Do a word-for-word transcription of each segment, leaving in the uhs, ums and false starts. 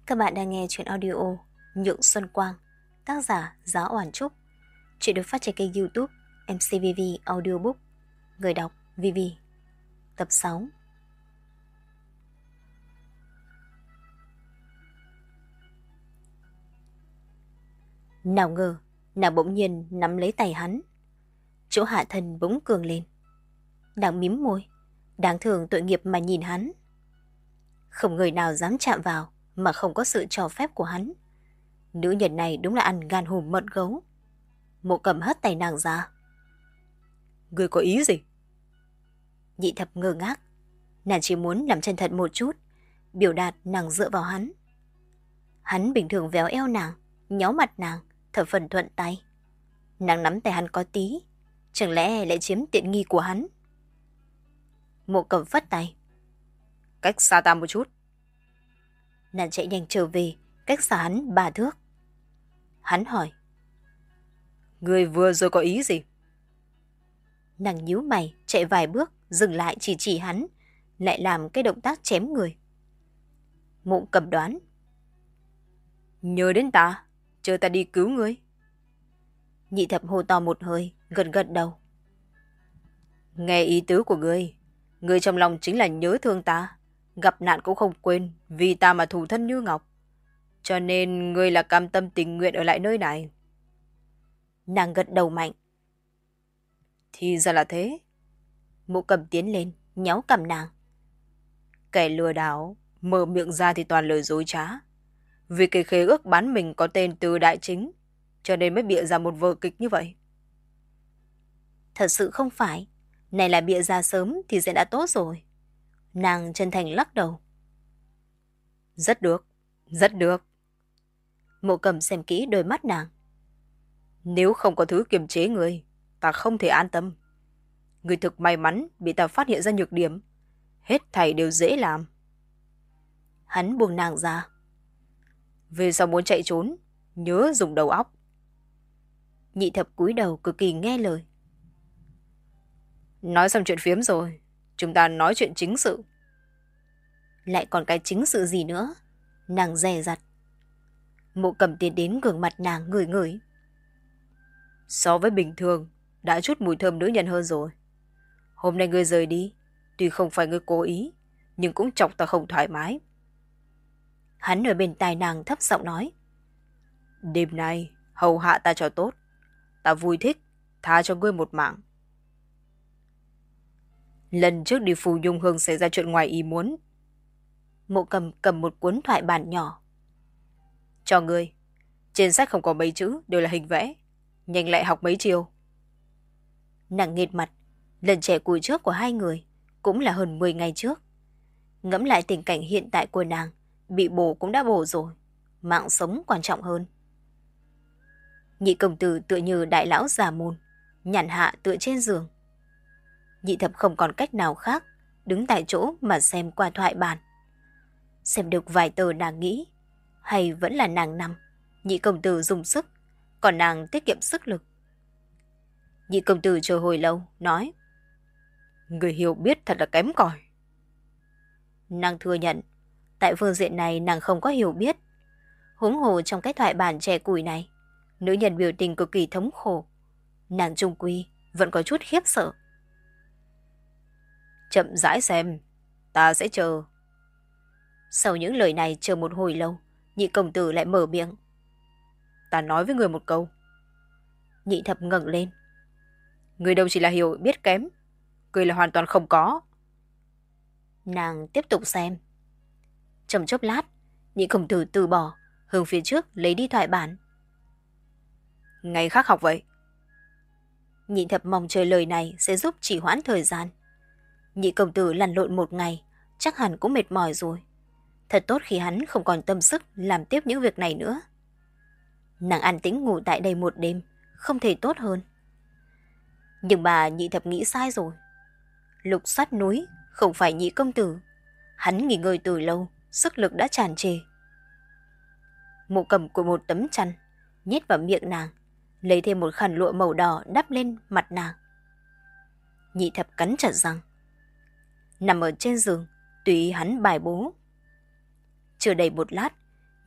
Các bạn đang nghe chuyện audio Nhượng Xuân Quang, tác giả Giá Oản Trúc. Chuyện được phát trên kênh YouTube em xê vê vê Audiobook. Người đọc Vivi. Tập sáu. Nào ngờ, nàng bỗng nhiên nắm lấy tay hắn. Chỗ hạ thân bỗng cường lên. Nàng mím môi, đáng thương tội nghiệp mà nhìn hắn. Không người nào dám chạm vào mà không có sự cho phép của hắn. Nữ nhân này đúng là ăn gan hùm mật gấu. Mộ Cầm hất tay nàng ra. Ngươi có ý gì? Nhị Thập ngơ ngác. Nàng chỉ muốn làm chân thật một chút, biểu đạt nàng dựa vào hắn. Hắn bình thường véo eo nàng, nhéo mặt nàng, thập phần thuận tay. Nàng nắm tay hắn có tí, chẳng lẽ lại chiếm tiện nghi của hắn? Mộ Cầm phất tay. Cách xa ta một chút. Nàng chạy nhanh trở về, cách xa hắn ba thước. Hắn hỏi. Ngươi vừa rồi có ý gì? Nàng nhíu mày, chạy vài bước, dừng lại chỉ chỉ hắn, lại làm cái động tác chém người. Mộ Cầm đoán. Nhớ đến ta, chờ ta đi cứu ngươi. Nhị Thập hô to một hơi, gật gật đầu. Nghe ý tứ của ngươi, ngươi trong lòng chính là nhớ thương ta, gặp nạn cũng không quên, vì ta mà thủ thân như ngọc. Cho nên ngươi là cam tâm tình nguyện ở lại nơi này. Nàng gật đầu mạnh. Thì ra là thế. Mộ Cầm tiến lên, nhéo cằm nàng. Kẻ lừa đảo, mở miệng ra thì toàn lời dối trá. Vì cái khế ước bán mình có tên Từ Đại Chính, cho nên mới bịa ra một vở kịch như vậy. Thật sự không phải, này là bịa ra sớm thì sẽ đã tốt rồi. Nàng chân thành lắc đầu. Rất được, rất được. Mộ Cầm xem kỹ đôi mắt nàng. Nếu không có thứ kiềm chế người, ta không thể an tâm. Người thực may mắn bị ta phát hiện ra nhược điểm. Hết thảy đều dễ làm. Hắn buông nàng ra. Về sau muốn chạy trốn, nhớ dùng đầu óc. Nhị Thập cúi đầu cực kỳ nghe lời. Nói xong chuyện phiếm rồi, chúng ta nói chuyện chính sự. Lại còn cái chính sự gì nữa? Nàng dè dặt. Mộ Cầm tiến đến gương mặt nàng ngửi ngửi. So với bình thường, đã chút mùi thơm nữ nhân hơn rồi. Hôm nay ngươi rời đi, tuy không phải ngươi cố ý, nhưng cũng chọc ta không thoải mái. Hắn ở bên tai nàng thấp giọng nói. Đêm nay, hầu hạ ta cho tốt. Ta vui thích, tha cho ngươi một mạng. Lần trước đi Phù Nhung Hương xảy ra chuyện ngoài ý muốn. Mộ Cầm cầm một cuốn thoại bản nhỏ. Cho ngươi, trên sách không có mấy chữ, đều là hình vẽ. Nhanh lại học mấy chiều. Nàng nghệt mặt, lần trẻ củi trước của hai người cũng là hơn mười ngày trước. Ngẫm lại tình cảnh hiện tại của nàng, bị bổ cũng đã bổ rồi, mạng sống quan trọng hơn. Nhị công tử tựa như đại lão già môn, nhàn hạ tựa trên giường. Nhị Thập không còn cách nào khác, đứng tại chỗ mà xem qua thoại bản. Xem được vài tờ nàng nghĩ, hay vẫn là nàng nằm, nhị công tử dùng sức, còn nàng tiết kiệm sức lực. Nhị công tử chờ hồi lâu, nói. Người hiểu biết thật là kém cỏi. Nàng thừa nhận, tại phương diện này nàng không có hiểu biết. Huống hồ trong cái thoại bản trẻ củi này, nữ nhân biểu tình cực kỳ thống khổ. Nàng trung quy vẫn có chút khiếp sợ. Chậm rãi xem, ta sẽ chờ. Sau những lời này chờ một hồi lâu, nhị công tử lại mở miệng. Ta nói với người một câu. Nhị Thập ngẩng lên. Người đâu chỉ là hiểu biết kém, người là hoàn toàn không có. Nàng tiếp tục xem. Trong chốc lát, nhị công tử từ bỏ, hướng phía trước lấy đi thoại bản. Ngày khác học vậy. Nhị Thập mong chờ lời này sẽ giúp trì hoãn thời gian. Nhị công tử lăn lộn một ngày, chắc hẳn cũng mệt mỏi rồi. Thật tốt khi hắn không còn tâm sức làm tiếp những việc này nữa. Nàng an tĩnh ngủ tại đây một đêm, không thể tốt hơn. Nhưng mà Nhị Thập nghĩ sai rồi. Lục soát núi không phải nhị công tử. Hắn nghỉ ngơi từ lâu, sức lực đã tràn trề. Mộ Cầm của một tấm chăn, nhét vào miệng nàng, lấy thêm một khăn lụa màu đỏ đắp lên mặt nàng. Nhị Thập cắn chặt răng, nằm ở trên giường, tùy hắn bài bố. Chưa đầy một lát,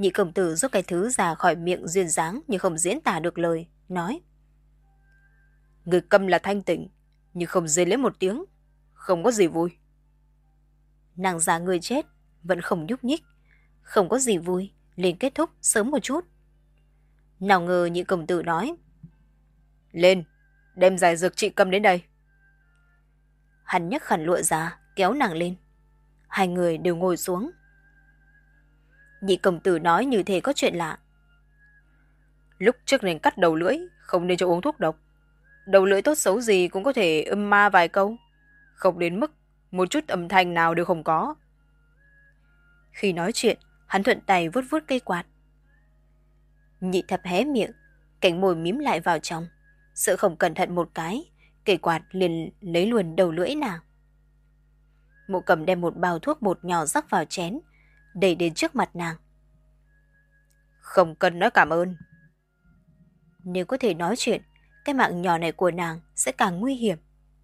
Nhị công tử rút cái thứ ra khỏi miệng duyên dáng nhưng không diễn tả được lời, nói. Người câm là thanh tỉnh, nhưng không dây lấy một tiếng, không có gì vui. Nàng già người chết, vẫn không nhúc nhích, không có gì vui, liền kết thúc sớm một chút. Nào ngờ nhị công tử nói. Lên, đem giải dược trị câm đến đây. Hắn nhấc khăn lụa ra, kéo nàng lên. Hai người đều ngồi xuống. Nhị công tử nói như thế có chuyện lạ. Lúc trước nên cắt đầu lưỡi, không nên cho uống thuốc độc. Đầu lưỡi tốt xấu gì cũng có thể âm ma vài câu, không đến mức một chút âm thanh nào đều không có. Khi nói chuyện, hắn thuận tay vuốt vuốt cây quạt. Nhị thập hé miệng, cánh môi mím lại vào trong, sợ không cẩn thận một cái, cây quạt liền lấy luôn đầu lưỡi nàng. Mộ Cầm đem một bao thuốc bột nhỏ rắc vào chén, đẩy đến trước mặt nàng. Không cần nói cảm ơn. Nếu có thể nói chuyện, cái mạng nhỏ này của nàng sẽ càng nguy hiểm.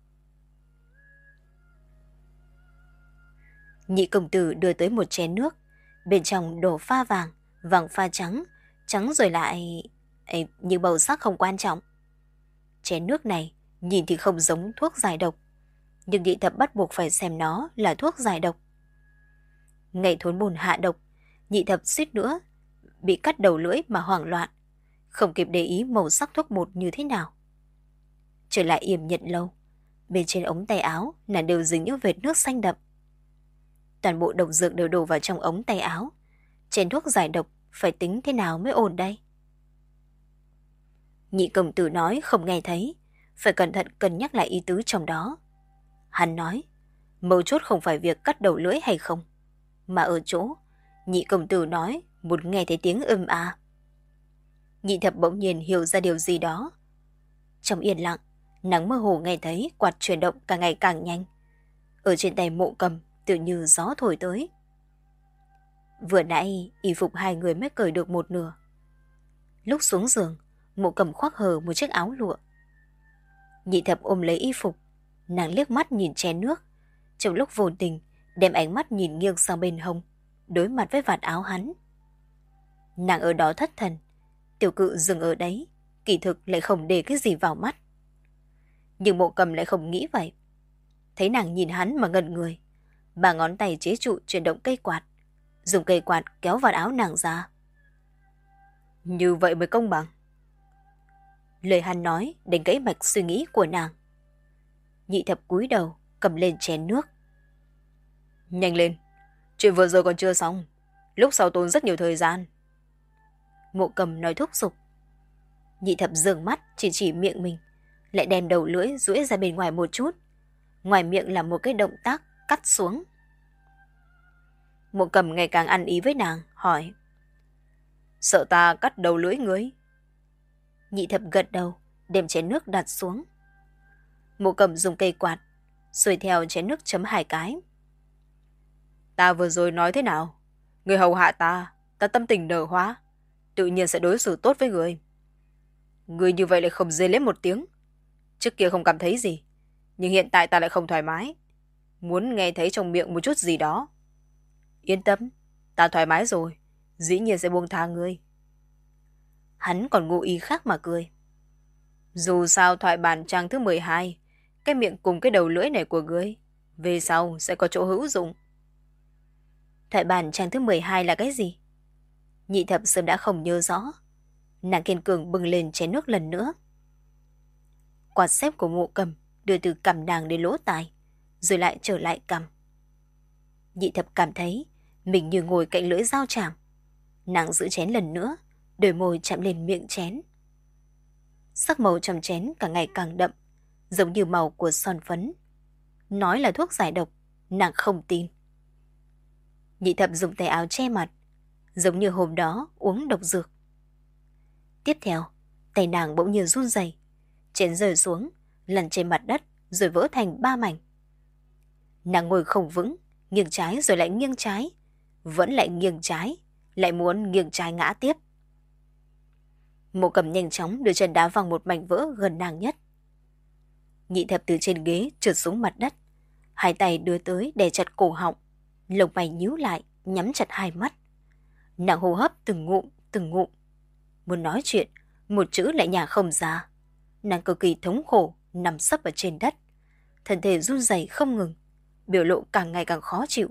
Nhị công tử đưa tới một chén nước, bên trong đổ pha vàng, vàng pha trắng, trắng rồi lại... Ê, nhưng màu sắc không quan trọng. Chén nước này nhìn thì không giống thuốc giải độc, nhưng nhị thập bắt buộc phải xem nó là thuốc giải độc. Ngày thốn bùn hạ độc, nhị thập suýt nữa bị cắt đầu lưỡi mà hoảng loạn, không kịp để ý màu sắc thuốc bột như thế nào. Trở lại yểm nhận lâu, bên trên ống tay áo là đều dính những vệt nước xanh đậm. Toàn bộ độc dược đều đổ vào trong ống tay áo. Chén thuốc giải độc phải tính thế nào mới ổn đây? Nhị công tử nói không nghe thấy, phải cẩn thận cân nhắc lại ý tứ trong đó. Hắn nói, mấu chốt không phải việc cắt đầu lưỡi hay không, mà ở chỗ, nhị công tử nói một nghe thấy tiếng ưm a. Nhị thập bỗng nhiên hiểu ra điều gì đó. Trong yên lặng, nắng mơ hồ nghe thấy quạt chuyển động càng ngày càng nhanh. Ở trên tay Mộ Cầm tự như gió thổi tới. Vừa nãy y phục hai người mới cởi được một nửa. Lúc xuống giường, Mộ Cầm khoác hờ một chiếc áo lụa. Nhị thập ôm lấy y phục, nàng liếc mắt nhìn chén nước, trong lúc vô tình đem ánh mắt nhìn nghiêng sang bên hông, đối mặt với vạt áo hắn. Nàng ở đó thất thần, tiểu cự dừng ở đấy, kỳ thực lại không để cái gì vào mắt. Nhưng Mộ Cầm lại không nghĩ vậy. Thấy nàng nhìn hắn mà ngẩn người, bà ngón tay chế trụ chuyển động cây quạt, dùng cây quạt kéo vạt áo nàng ra. Như vậy mới công bằng. Lời hắn nói đánh gãy mạch suy nghĩ của nàng. Nhị thập cúi đầu cầm lên chén nước. Nhanh lên, chuyện vừa rồi còn chưa xong, lúc sau tốn rất nhiều thời gian. Mộ Cầm nói thúc giục. Nhị thập dường mắt chỉ chỉ miệng mình, lại đem đầu lưỡi duỗi ra bên ngoài một chút. Ngoài miệng là một cái động tác cắt xuống. Mộ Cầm ngày càng ăn ý với nàng, hỏi. Sợ ta cắt đầu lưỡi ngươi? Nhị thập gật đầu, đem chén nước đặt xuống. Mộ Cầm dùng cây quạt, xuôi theo chén nước chấm hai cái. Ta vừa rồi nói thế nào? Người hầu hạ ta, ta tâm tình nở hóa, tự nhiên sẽ đối xử tốt với người. Người như vậy lại không dê lên một tiếng. Trước kia không cảm thấy gì, nhưng hiện tại ta lại không thoải mái, muốn nghe thấy trong miệng một chút gì đó. Yên tâm, ta thoải mái rồi, dĩ nhiên sẽ buông tha ngươi. Hắn còn ngụ ý khác mà cười. Dù sao thoại bản trang thứ mười hai, cái miệng cùng cái đầu lưỡi này của ngươi, về sau sẽ có chỗ hữu dụng. Thoại bản trang thứ mười hai là cái gì? Nhị thập sớm đã không nhớ rõ. Nàng kiên cường bưng lên chén nước lần nữa. Quạt xếp của Mộ Cầm đưa từ cằm nàng đến lỗ tai, rồi lại trở lại cằm. Nhị thập cảm thấy mình như ngồi cạnh lưỡi dao chảm. Nàng giữ chén lần nữa, đôi môi chạm lên miệng chén. Sắc màu trong chén càng ngày càng đậm, giống như màu của son phấn. Nói là thuốc giải độc, nàng không tin. Nhị thập dùng tay áo che mặt, giống như hôm đó uống độc dược. Tiếp theo, tay nàng bỗng nhiên run rẩy, chén rơi xuống, lăn trên mặt đất rồi vỡ thành ba mảnh. Nàng ngồi không vững, nghiêng trái rồi lại nghiêng trái, vẫn lại nghiêng trái, lại muốn nghiêng trái ngã tiếp. Mộ Cầm nhanh chóng đưa chân đá văng một mảnh vỡ gần nàng nhất. Nhị thập từ trên ghế trượt xuống mặt đất, hai tay đưa tới đè chặt cổ họng, lông mày nhíu lại, nhắm chặt hai mắt. Nàng hô hấp từng ngụm, từng ngụm. Muốn nói chuyện, một chữ lại nhả không ra. Nàng cực kỳ thống khổ, nằm sấp ở trên đất. Thân thể run rẩy không ngừng, biểu lộ càng ngày càng khó chịu.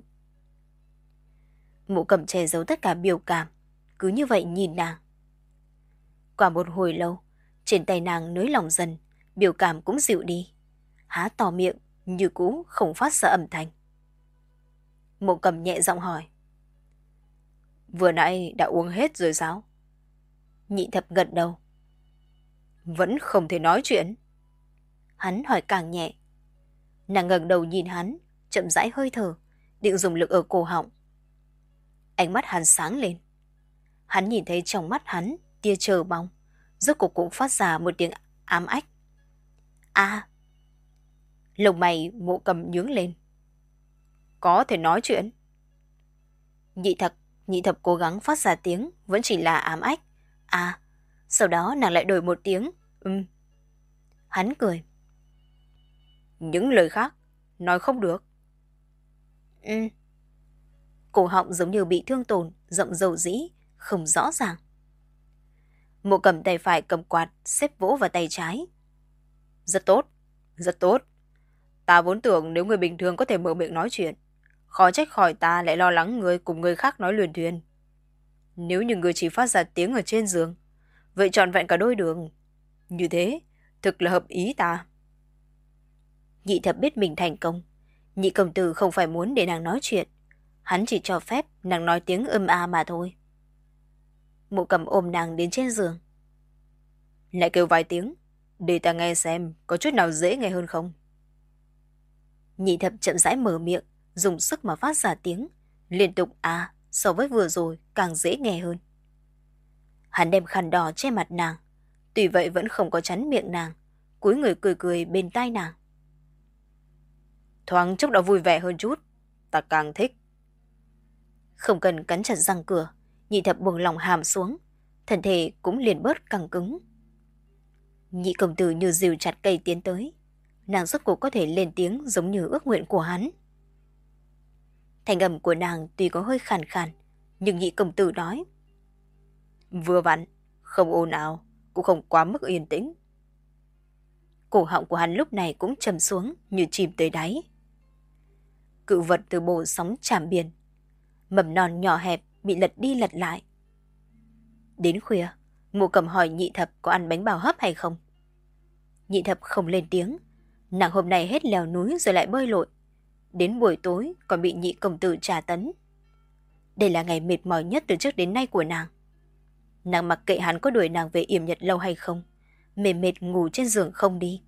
Mộ Cầm che giấu tất cả biểu cảm, cứ như vậy nhìn nàng. Qua một hồi lâu, trên tay nàng nới lỏng dần, biểu cảm cũng dịu đi. Há to miệng, như cũ không phát ra âm thanh. Mộ Cầm nhẹ giọng hỏi. Vừa nãy đã uống hết rồi sao? Nhị thập gật đầu. Vẫn không thể nói chuyện. Hắn hỏi càng nhẹ. Nàng ngẩng đầu nhìn hắn, chậm rãi hơi thở, định dùng lực ở cổ họng. Ánh mắt hắn sáng lên. Hắn nhìn thấy trong mắt hắn tia chờ mong, rốt cuộc cũng phát ra một tiếng ám ách. A. À. Lông mày Mộ Cầm nhướng lên. Có thể nói chuyện. Nhị thập, nhị thập cố gắng phát ra tiếng, vẫn chỉ là ám ách. A. À. Sau đó nàng lại đổi một tiếng. Ừm. Hắn cười. Những lời khác, nói không được. Ừm. Cổ họng giống như bị thương tổn, giọng dầu dĩ, không rõ ràng. Mộ Cầm tay phải cầm quạt, xếp vỗ vào tay trái. Rất tốt, rất tốt. Ta vốn tưởng nếu người bình thường có thể mở miệng nói chuyện, khó trách khỏi ta lại lo lắng người cùng người khác nói luyên thuyên. Nếu như người chỉ phát ra tiếng ở trên giường, vậy trọn vẹn cả đôi đường. Như thế, thực là hợp ý ta. Nhị thập biết mình thành công. Nhị công tử không phải muốn để nàng nói chuyện. Hắn chỉ cho phép nàng nói tiếng ưm a mà thôi. Mộ Cầm ôm nàng đến trên giường. Lại kêu vài tiếng, để ta nghe xem có chút nào dễ nghe hơn không. Nhị thập chậm rãi mở miệng, dùng sức mà phát ra tiếng, liên tục a, so với vừa rồi càng dễ nghe hơn. Hắn đem khăn đỏ che mặt nàng, tuy vậy vẫn không có chắn miệng nàng, cúi người cười cười bên tai nàng. Thoáng chốc đã vui vẻ hơn chút, ta càng thích. Không cần cắn chặt răng cửa, nhị thập buông lòng hàm xuống, thân thể cũng liền bớt căng cứng. Nhị công tử như dìu chặt cây tiến tới, nàng rốt cuộc có thể lên tiếng giống như ước nguyện của hắn. Thanh âm của nàng tuy có hơi khàn khàn, nhưng nhị công tử nói. Vừa vặn, không ồn ào, cũng không quá mức yên tĩnh. Cổ họng của hắn lúc này cũng trầm xuống như chìm tới đáy. Cự vật từ bồ sóng chạm biển, mầm non nhỏ hẹp bị lật đi lật lại. Đến khuya, Mộ Cầm hỏi nhị thập có ăn bánh bào hấp hay không. Nhị thập không lên tiếng, nàng hôm nay hết leo núi rồi lại bơi lội. Đến buổi tối còn bị nhị công tử tra tấn. Đây là ngày mệt mỏi nhất từ trước đến nay của nàng. Nàng mặc kệ hắn có đuổi nàng về yểm nhật lâu hay không, mệt mệt ngủ trên giường không đi.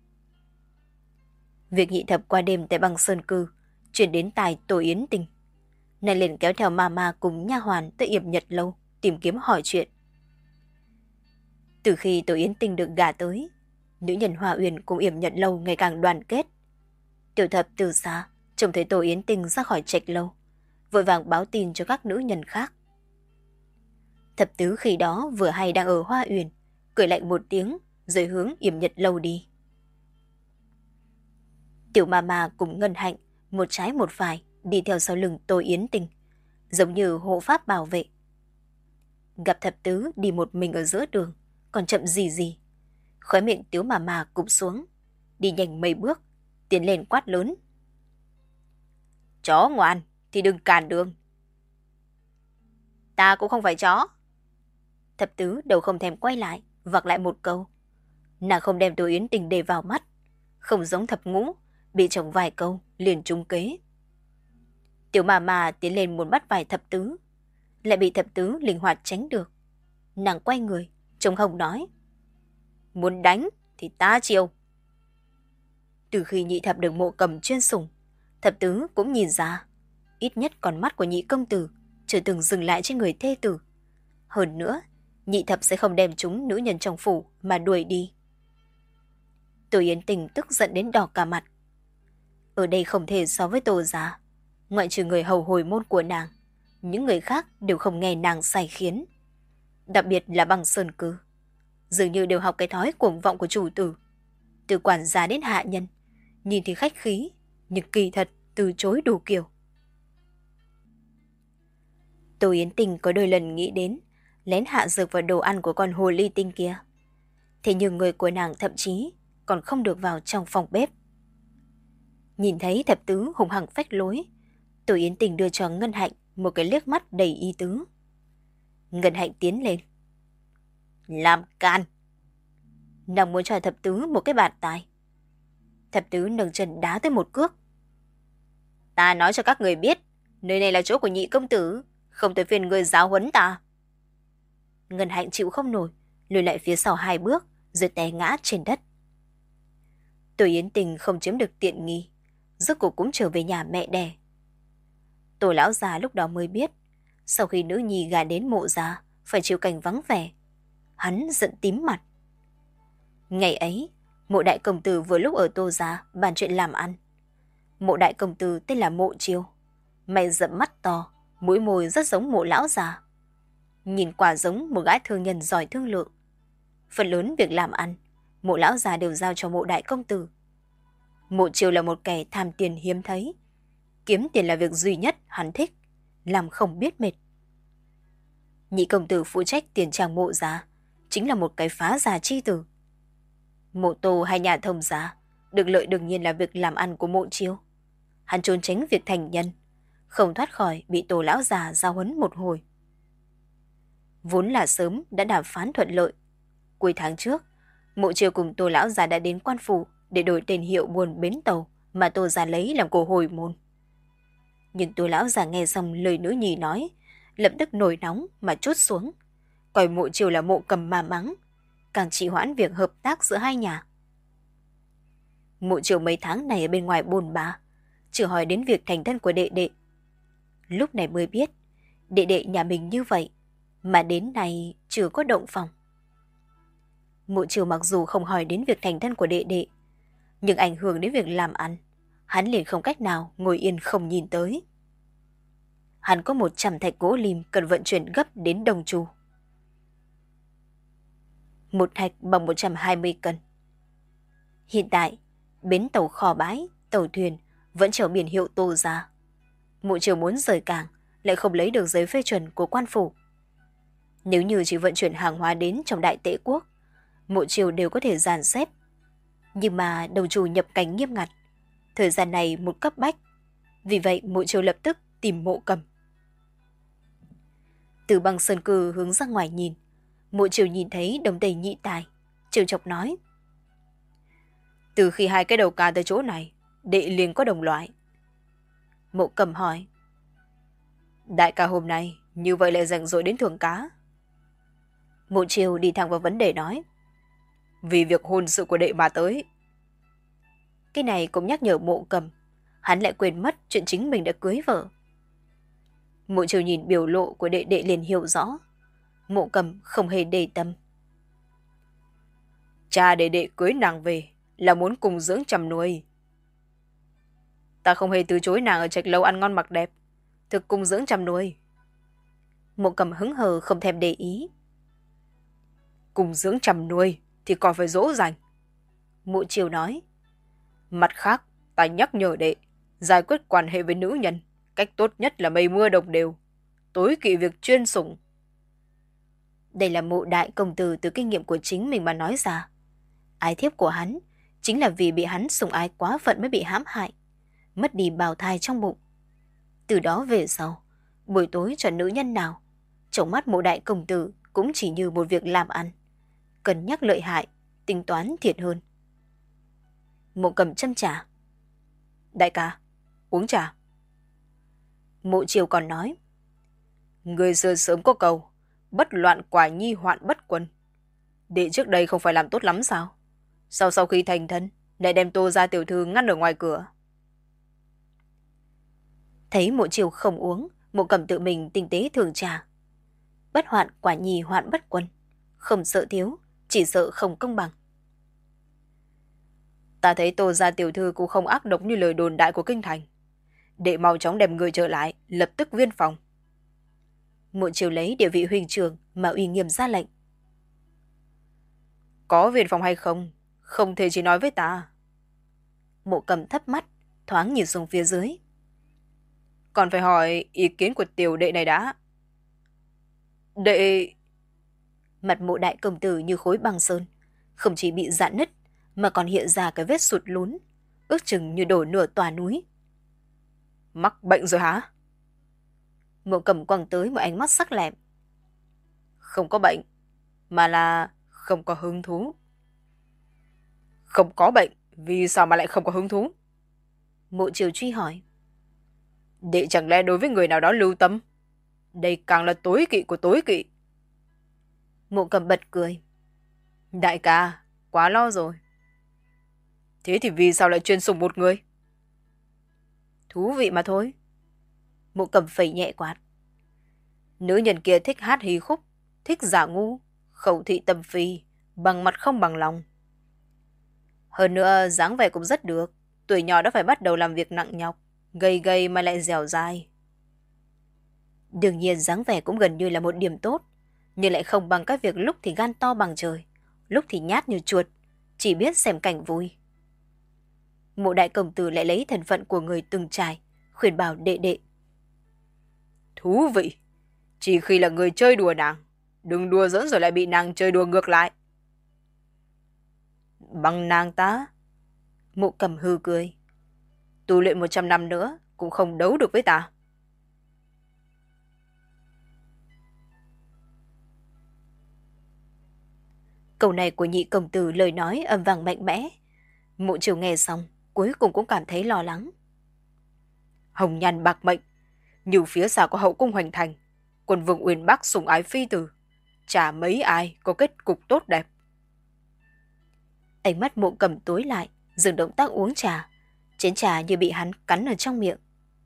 Việc nhị thập qua đêm tại băng sơn cư chuyển đến tai Tổ Yến Tình. Nàng liền kéo theo mama cùng nha hoàn tới yểm nhật lâu tìm kiếm hỏi chuyện. Từ khi Tổ Yến Tình được gả tới, nữ nhân Hoa Uyển cùng yểm nhật lâu ngày càng đoàn kết. Tiểu thập từ xa trông thấy Tổ Yến Tình ra khỏi trạch lâu, vội vàng báo tin cho các nữ nhân khác. Thập tứ khi đó vừa hay đang ở Hoa Uyển, cười lạnh một tiếng rồi hướng yểm nhật lâu đi. Tiểu mama cùng Ngân Hạnh một trái một phải đi theo sau lưng Tô Yến Tình, giống như hộ pháp bảo vệ. Gặp thập tứ đi một mình ở giữa đường, còn chậm gì gì. Khóe miệng Tiếu mama cụp xuống, đi nhanh mấy bước, tiến lên quát lớn. Chó ngoan thì đừng cản đường. Ta cũng không phải chó. Thập tứ đầu không thèm quay lại, vặc lại một câu. Nàng không đem Tô Yến Tình để vào mắt, không giống thập ngũ, bị chồng vài câu liền trúng kế. Tiểu mà mà tiến lên muốn bắt vài thập tứ, lại bị thập tứ linh hoạt tránh được. Nàng quay người, trông Hồng nói. Muốn đánh thì ta chiều. Từ khi nhị thập được Mộ Cầm chuyên sủng, thập tứ cũng nhìn ra, ít nhất con mắt của nhị công tử chưa từng dừng lại trên người thê tử. Hơn nữa, nhị thập sẽ không đem chúng nữ nhân trong phủ mà đuổi đi. Tô Yến Tình tức giận đến đỏ cả mặt. Ở đây không thể so với Tô gia, ngoại trừ người hầu hồi môn của nàng, những người khác đều không nghe nàng sai khiến. Đặc biệt là Băng Sơn Cư, dường như đều học cái thói cuồng vọng của chủ tử. Từ quản gia đến hạ nhân, nhìn thì khách khí, nhưng kỳ thật từ chối đủ kiểu. Tô Yến Tình có đôi lần nghĩ đến lén hạ dược vào đồ ăn của con hồ ly tinh kia. Thế nhưng người của nàng thậm chí còn không được vào trong phòng bếp. Nhìn thấy thập tứ hùng hăng phách lối, Tô Yến Tình đưa cho Ngân Hạnh một cái liếc mắt đầy ý tứ. Ngân Hạnh tiến lên. Làm can! Nàng muốn cho thập tứ một cái bạt tai. Thập tứ nâng chân đá tới một cước. Ta nói cho các người biết, nơi này là chỗ của nhị công tử, không tới phiền người giáo huấn ta. Ngân Hạnh chịu không nổi, lùi lại phía sau hai bước, rồi té ngã trên đất. Tô Yến Tình không chiếm được tiện nghi, rốt cuộc cũng trở về nhà mẹ đẻ. Tổ lão già lúc đó mới biết, sau khi nữ nhi gả đến mộ gia, phải chịu cảnh vắng vẻ. Hắn giận tím mặt. Ngày ấy, mộ đại công tử vừa lúc ở Tô gia bàn chuyện làm ăn. Mộ đại công tử tên là Mộ Chiêu, mày rậm mắt to, mũi môi rất giống mộ lão già. Nhìn quả giống một gã thương nhân giỏi thương lượng. Phần lớn việc làm ăn, mộ lão già đều giao cho mộ đại công tử. Mộ Chiêu là một kẻ tham tiền hiếm thấy. Kiếm tiền là việc duy nhất hắn thích, làm không biết mệt. Nhị công tử phụ trách tiền trang mộ gia, chính là một cái phá già chi tử. Mộ Tô hay nhà thông gia, được lợi đương nhiên là việc làm ăn của Mộ Chiêu. Hắn trốn tránh việc thành nhân, không thoát khỏi bị tổ lão già giao huấn một hồi. Vốn là sớm đã đàm phán thuận lợi. Cuối tháng trước, Mộ Chiêu cùng tổ lão già đã đến quan phủ để đổi tên hiệu buôn bến tàu mà Tô gia lấy làm cổ hồi môn. Nhưng tổ lão già nghe xong lời nữ nhi nói, lập tức nổi nóng mà trút xuống, coi Mộ Chiêu là Mộ Cầm mà mắng, càng trì hoãn việc hợp tác giữa hai nhà. Mộ Chiêu mấy tháng này ở bên ngoài bôn ba, chưa hỏi đến việc thành thân của đệ đệ. Lúc này mới biết, đệ đệ nhà mình như vậy, mà đến nay chưa có động phòng. Mộ Chiêu mặc dù không hỏi đến việc thành thân của đệ đệ, nhưng ảnh hưởng đến việc làm ăn, hắn liền không cách nào ngồi yên không nhìn tới. Hắn có một trăm thạch gỗ lim cần vận chuyển gấp đến Đồng Chu. Một thạch bằng một trăm hai mươi cân. Hiện tại, bến tàu kho bãi, tàu thuyền vẫn chở biển hiệu Tô gia. Mộ Chiêu muốn rời cảng, lại không lấy được giấy phê chuẩn của quan phủ. Nếu như chỉ vận chuyển hàng hóa đến trong Đại Tễ Quốc, Mộ Chiêu đều có thể dàn xếp. Nhưng mà Đồng Chu nhập cảnh nghiêm ngặt, thời gian này một cấp bách. Vì vậy Mộ Chiêu lập tức tìm Mộ Cầm. Từ băng sơn cư hướng ra ngoài nhìn, Mộ Chiêu nhìn thấy Đồng Tây Nhị Tài, trêu chọc nói: từ khi hai cái đầu cá tới chỗ này, đệ liền có đồng loại. Mộ Cầm hỏi: đại ca hôm nay như vậy lại rảnh rỗi đến thưởng cá? Mộ Chiêu đi thẳng vào vấn đề nói: vì việc hôn sự của đệ mà tới. Cái này cũng nhắc nhở Mộ Cầm, hắn lại quên mất chuyện chính mình đã cưới vợ. Mộ Chiêu nhìn biểu lộ của đệ đệ liền hiểu rõ. Mộ Cầm không hề để tâm. Cha để đệ cưới nàng về là muốn cùng dưỡng chăm nuôi. Ta không hề từ chối nàng ở trạch lâu ăn ngon mặc đẹp, thực cùng dưỡng chăm nuôi. Mộ Cầm hứng hờ không thèm để ý. Cùng dưỡng chăm nuôi thì còn phải dỗ dành. Mộ Chiêu nói: mặt khác, ta nhắc nhở đệ, giải quyết quan hệ với nữ nhân, cách tốt nhất là mây mưa đồng đều, tối kỵ việc chuyên sủng. Đây là Mộ đại công tử từ kinh nghiệm của chính mình mà nói ra. Ái thiếp của hắn chính là vì bị hắn sủng ái quá phận mới bị hãm hại, mất đi bào thai trong bụng. Từ đó về sau, buổi tối chọn nữ nhân nào, trong mắt Mộ đại công tử cũng chỉ như một việc làm ăn, cân nhắc lợi hại, tính toán thiệt hơn. Mộ Cầm châm trà: đại ca, uống trà. Mộ Chiêu còn nói: người xưa sớm có câu, bất loạn quả nhi hoạn bất quân. Đệ trước đây không phải làm tốt lắm sao? Sau sau khi thành thân, lại đem Tô gia tiểu thư ngăn ở ngoài cửa. Thấy Mộ Chiêu không uống, Mộ Cầm tự mình tinh tế thường trà. Bất hoạn quả nhi hoạn bất quân, không sợ thiếu, chỉ sợ không công bằng. Ta thấy Tô gia tiểu thư cũng không ác độc như lời đồn đại của kinh thành. Đệ mau chóng đem người trở lại, lập tức viên phòng. Mộ Chiêu lấy địa vị huynh trưởng mà uy nghiêm ra lệnh. Có viên phòng hay không, không thể chỉ nói với ta. Mộ Cầm thấp mắt, thoáng nhìn xuống phía dưới. Còn phải hỏi ý kiến của tiểu đệ này đã. Đệ... Mặt Mộ đại công tử như khối băng sơn, không chỉ bị rạn nứt mà còn hiện ra cái vết sụt lún, ước chừng như đổ nửa tòa núi. Mắc bệnh rồi hả? Mộ Cầm quăng tới một ánh mắt sắc lẹm. Không có bệnh, mà là không có hứng thú. Không có bệnh, vì sao mà lại không có hứng thú? Mộ Triều truy hỏi. Đệ chẳng lẽ đối với người nào đó lưu tâm? Đây càng là tối kỵ của tối kỵ. Mộ Cầm bật cười. Đại ca, quá lo rồi. Thế thì vì sao lại chuyên sủng một người? Thú vị mà thôi. Mộ Cầm phẩy nhẹ quạt. Nữ nhân kia thích hát hí khúc, thích giả ngu, khẩu thị tâm phi, bằng mặt không bằng lòng. Hơn nữa dáng vẻ cũng rất được, tuổi nhỏ đã phải bắt đầu làm việc nặng nhọc, gầy gầy mà lại dẻo dai. Đương nhiên dáng vẻ cũng gần như là một điểm tốt, nhưng lại không bằng cái việc lúc thì gan to bằng trời, lúc thì nhát như chuột, chỉ biết xem cảnh vui. Mộ đại công tử lại lấy thân phận của người từng trải, khuyên bảo đệ đệ. Thú vị, chỉ khi là người chơi đùa nàng, đừng đùa giỡn rồi lại bị nàng chơi đùa ngược lại. Bằng nàng ta? Mộ Cầm hư cười. Tu luyện một trăm năm nữa cũng không đấu được với ta. Câu này của nhị công tử lời nói âm vang mạnh mẽ. Mộ Triều nghe xong, cuối cùng cũng cảm thấy lo lắng. Hồng nhan bạc mệnh, như phía xa có hậu cung hoành thành, quân vương Uyên Bắc sủng ái phi tử, chả mấy ai có kết cục tốt đẹp. Ánh mắt Mộ Cầm tối lại, dừng động tác uống trà, chén trà như bị hắn cắn ở trong miệng.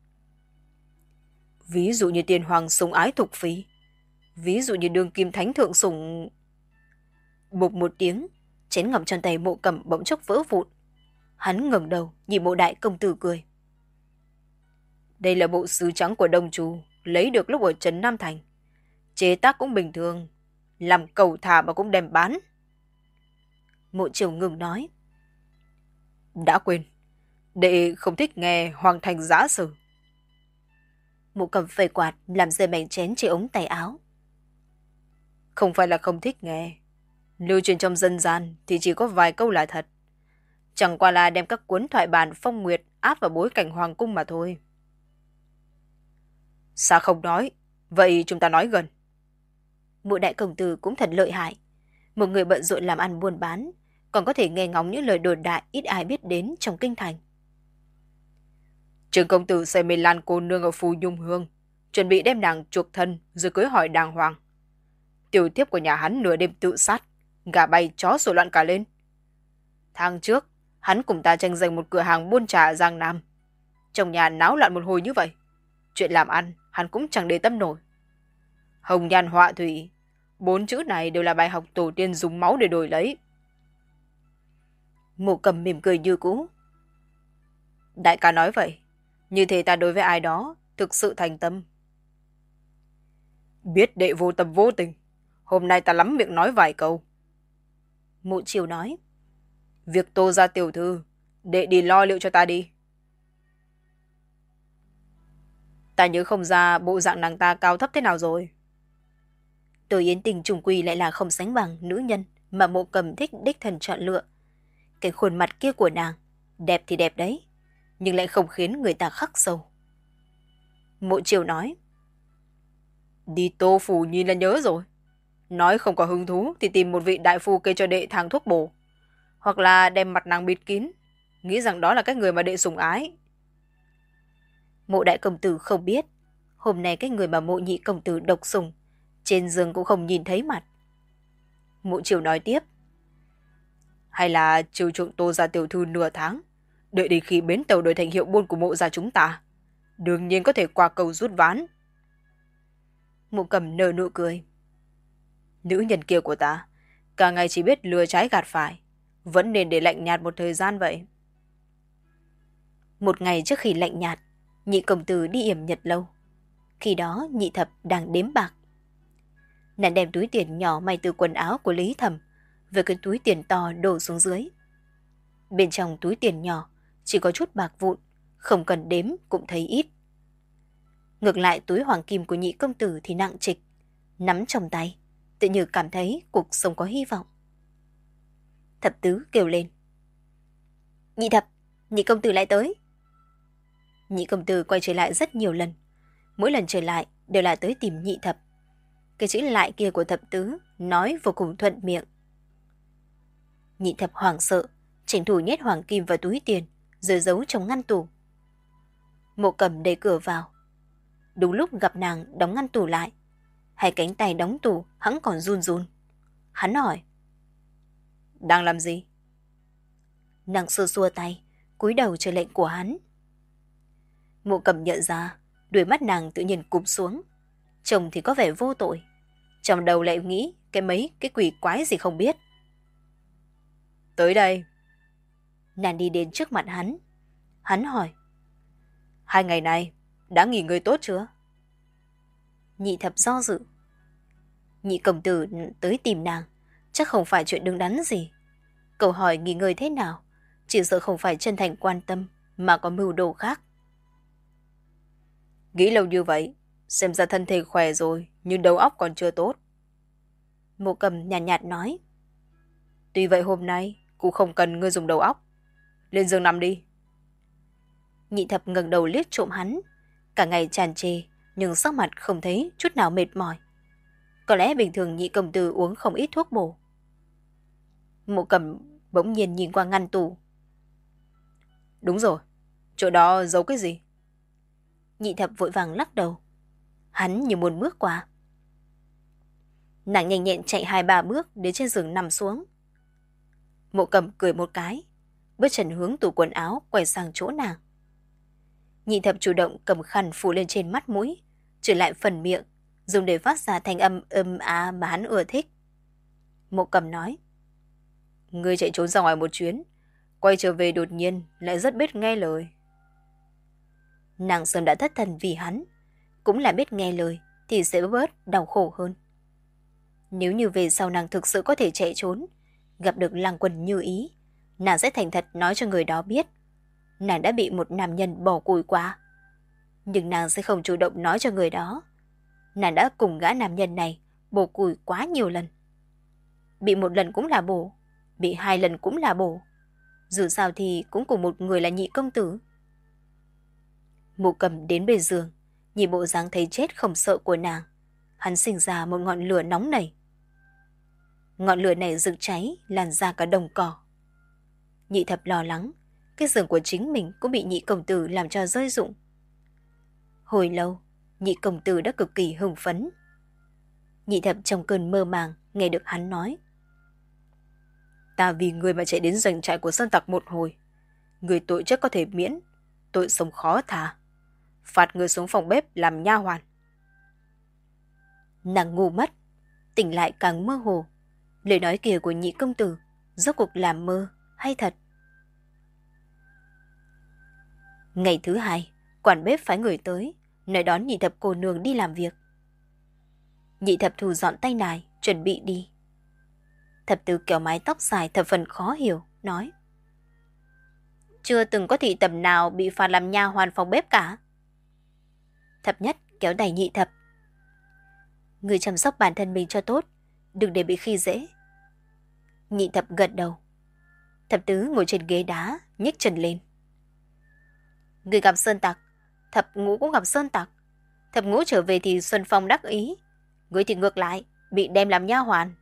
Ví dụ như tiên hoàng sủng ái thục phi, ví dụ như đương kim thánh thượng sủng... Bụp một tiếng, chén ngọc trong tay Mộ Cầm bỗng chốc vỡ vụn. Hắn ngẩng đầu nhìn Mộ đại công tử cười. Đây là bộ sứ trắng của Đông Chu, lấy được lúc ở trấn Nam Thành. Chế tác cũng bình thường, làm cầu thả mà cũng đem bán. Mộ Triều ngừng nói. Đã quên, đệ không thích nghe hoàng thành giã sử. Mộ Cầm phẩy quạt làm rơi mảnh chén trên ống tay áo. Không phải là không thích nghe, lưu truyền trong dân gian thì chỉ có vài câu là thật. Chẳng qua là đem các cuốn thoại bản phong nguyệt áp vào bối cảnh hoàng cung mà thôi. Sao không nói? Vậy chúng ta nói gần. Mộ đại công tử cũng thật lợi hại. Một người bận rộn làm ăn buôn bán, còn có thể nghe ngóng những lời đồn đại ít ai biết đến trong kinh thành. Trường công tử say mê Lan cô nương ở Phù Nhung Hương, chuẩn bị đem nàng chuộc thân rồi cưới hỏi đàng hoàng. Tiểu tiếp của nhà hắn nửa đêm tự sát, gà bay chó sổ loạn cả lên. Tháng trước, hắn cùng ta tranh giành một cửa hàng buôn trà ở Giang Nam. Trong nhà náo loạn một hồi như vậy, chuyện làm ăn hắn cũng chẳng để tâm nổi. Hồng nhan họa thủy, bốn chữ này đều là bài học tổ tiên dùng máu để đổi lấy. Mộ Cầm mỉm cười như cũ. Đại ca nói vậy, như thế ta đối với ai đó thực sự thành tâm. Biết đệ vô tâm vô tình, hôm nay ta lắm miệng nói vài câu. Mộ Triều nói. Việc Tô gia tiểu thư, đệ đi lo liệu cho ta đi. Ta nhớ không ra bộ dạng nàng ta cao thấp thế nào rồi. Tô Yến Tình trùng quy lại là không sánh bằng nữ nhân mà Mộ Cầm thích đích thần chọn lựa. Cái khuôn mặt kia của nàng, đẹp thì đẹp đấy, nhưng lại không khiến người ta khắc sâu. Mộ Triều nói. Đi Tô phủ nhìn là nhớ rồi. Nói không có hứng thú thì tìm một vị đại phu kê cho đệ thang thuốc bổ. Hoặc là đem mặt nàng bịt kín, nghĩ rằng đó là cái người mà đệ sủng ái. Mộ đại công tử không biết, hôm nay cái người mà Mộ nhị công tử độc sủng, trên giường cũng không nhìn thấy mặt. Mộ Triều nói tiếp. Hay là chiều chuộng Tô gia tiểu thư nửa tháng, đợi đến khi bến tàu đổi thành hiệu buôn của Mộ gia chúng ta, đương nhiên có thể qua cầu rút ván. Mộ Cầm nở nụ cười. Nữ nhân kia của ta, cả ngày chỉ biết lừa trái gạt phải, vẫn nên để lạnh nhạt một thời gian vậy. Một ngày trước khi lạnh nhạt, nhị công tử đi yểm nhật lâu. Khi đó nhị thập đang đếm bạc. Nàng đem túi tiền nhỏ may từ quần áo của Lý Thẩm với cái túi tiền to đổ xuống dưới. Bên trong túi tiền nhỏ chỉ có chút bạc vụn, không cần đếm cũng thấy ít. Ngược lại túi hoàng kim của nhị công tử thì nặng trịch, nắm trong tay, tự như cảm thấy cuộc sống có hy vọng. Thập tứ kêu lên. Nhị thập, nhị công tử lại tới. Nhị công tử quay trở lại rất nhiều lần. Mỗi lần trở lại đều là tới tìm nhị thập. Cái chữ lại kia của thập tứ nói vô cùng thuận miệng. Nhị thập hoảng sợ, tranh thủ nhét hoàng kim vào túi tiền, rồi giấu trong ngăn tủ. Mộ Cầm đẩy cửa vào. Đúng lúc gặp nàng đóng ngăn tủ lại, hai cánh tay đóng tủ hẵng còn run run. Hắn hỏi. Đang làm gì? Nàng xua xua tay, cúi đầu chờ lệnh của hắn. Mộ Cầm nhận ra, đuôi mắt nàng tự nhiên cụp xuống. Chồng thì có vẻ vô tội, trong đầu lại nghĩ cái mấy cái quỷ quái gì không biết. Tới đây. Nàng đi đến trước mặt hắn. Hắn hỏi. Hai ngày này đã nghỉ ngơi tốt chưa? Nhị thập do dự. Nhị công tử tới tìm nàng, chắc không phải chuyện đứng đắn gì. Cậu hỏi nghỉ ngơi thế nào, chỉ sợ không phải chân thành quan tâm, mà có mưu đồ khác. Nghĩ lâu như vậy, xem ra thân thể khỏe rồi, nhưng đầu óc còn chưa tốt. Mộ Cầm nhàn nhạt, nhạt nói. Tuy vậy hôm nay, cũng không cần ngươi dùng đầu óc. Lên giường nằm đi. Nhị thập ngẩng đầu liếc trộm hắn. Cả ngày tràn trề, nhưng sắc mặt không thấy chút nào mệt mỏi. Có lẽ bình thường nhị công tử uống không ít thuốc bổ. Mộ Cầm bỗng nhiên nhìn qua ngăn tủ. Đúng rồi, chỗ đó giấu cái gì? Nhị thập vội vàng lắc đầu. Hắn như muốn bước qua. Nàng nhanh nhẹn chạy hai ba bước đến trên giường nằm xuống. Mộ Cầm cười một cái, bước chân hướng tủ quần áo quay sang chỗ nàng. Nhị thập chủ động cầm khăn phủ lên trên mắt mũi, trở lại phần miệng, dùng để phát ra thanh âm âm á mà hắn ưa thích. Mộ Cầm nói. Ngươi chạy trốn ra ngoài một chuyến, quay trở về đột nhiên lại rất biết nghe lời. Nàng sớm đã thất thần vì hắn, cũng là biết nghe lời thì sẽ bớt đau khổ hơn. Nếu như về sau nàng thực sự có thể chạy trốn, gặp được Lăng Quân như ý, nàng sẽ thành thật nói cho người đó biết nàng đã bị một nam nhân bỏ cùi qua. Nhưng nàng sẽ không chủ động nói cho người đó nàng đã cùng gã nam nhân này bổ cùi quá nhiều lần. Bị một lần cũng là bổ, bị hai lần cũng là bổ. Dù sao thì cũng cùng một người là nhị công tử. Mộ Cầm đến bên giường, nhìn bộ dáng thấy chết không sợ của nàng, hắn sinh ra một ngọn lửa nóng nảy. Ngọn lửa này rực cháy, lan ra cả đồng cỏ. Nhị thập lo lắng, cái giường của chính mình cũng bị nhị công tử làm cho rơi rụng. Hồi lâu, nhị công tử đã cực kỳ hưng phấn. Nhị thập trong cơn mơ màng nghe được hắn nói. Ta vì người mà chạy đến doanh trại của sơn tặc một hồi. Người tội chắc có thể miễn, tội sống khó tha. Phạt người xuống phòng bếp làm nha hoàn. Nàng ngu mất, tỉnh lại càng mơ hồ. Lời nói kia của nhị công tử rốt cuộc là mơ hay thật? Ngày thứ hai, quản bếp phái người tới, nói đón nhị thập cô nương đi làm việc. Nhị thập thu dọn tay nải, chuẩn bị đi. Thập tứ kéo mái tóc dài thập phần khó hiểu, nói. Chưa từng có thị tầm nào bị phạt làm nha hoàn phòng bếp cả. Thập nhất kéo đẩy nhị thập. Người chăm sóc bản thân mình cho tốt, đừng để bị khi dễ. Nhị thập gật đầu. Thập tứ ngồi trên ghế đá, nhích chân lên. Người gặp sơn tặc, thập ngũ cũng gặp sơn tặc. Thập ngũ trở về thì Xuân Phong đắc ý, người thì ngược lại, bị đem làm nha hoàn.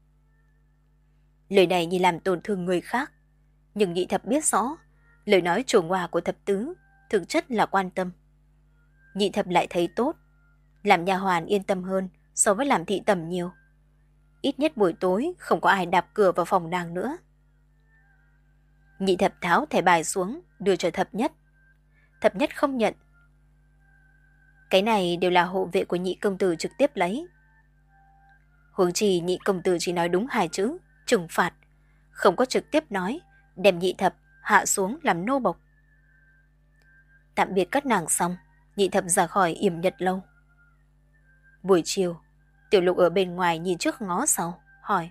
Lời này như làm tổn thương người khác, nhưng nhị thập biết rõ, lời nói trổ ngoa của thập tứ thực chất là quan tâm. Nhị thập lại thấy tốt, làm nha hoàn yên tâm hơn so với làm thị tầm nhiều. Ít nhất buổi tối không có ai đạp cửa vào phòng nàng nữa. Nhị thập tháo thẻ bài xuống, đưa cho thập nhất. Thập nhất không nhận. Cái này đều là hộ vệ của nhị công tử trực tiếp lấy. Huống chi nhị công tử chỉ nói đúng hai chữ, trừng phạt, không có trực tiếp nói, đem nhị thập hạ xuống làm nô bộc. Tạm biệt các nàng xong, nhị thập ra khỏi yểm nhật lâu. Buổi chiều, Tiểu Lục ở bên ngoài nhìn trước ngó sau, hỏi.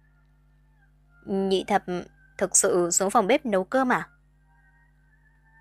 Nhị thập thực sự xuống phòng bếp nấu cơm à?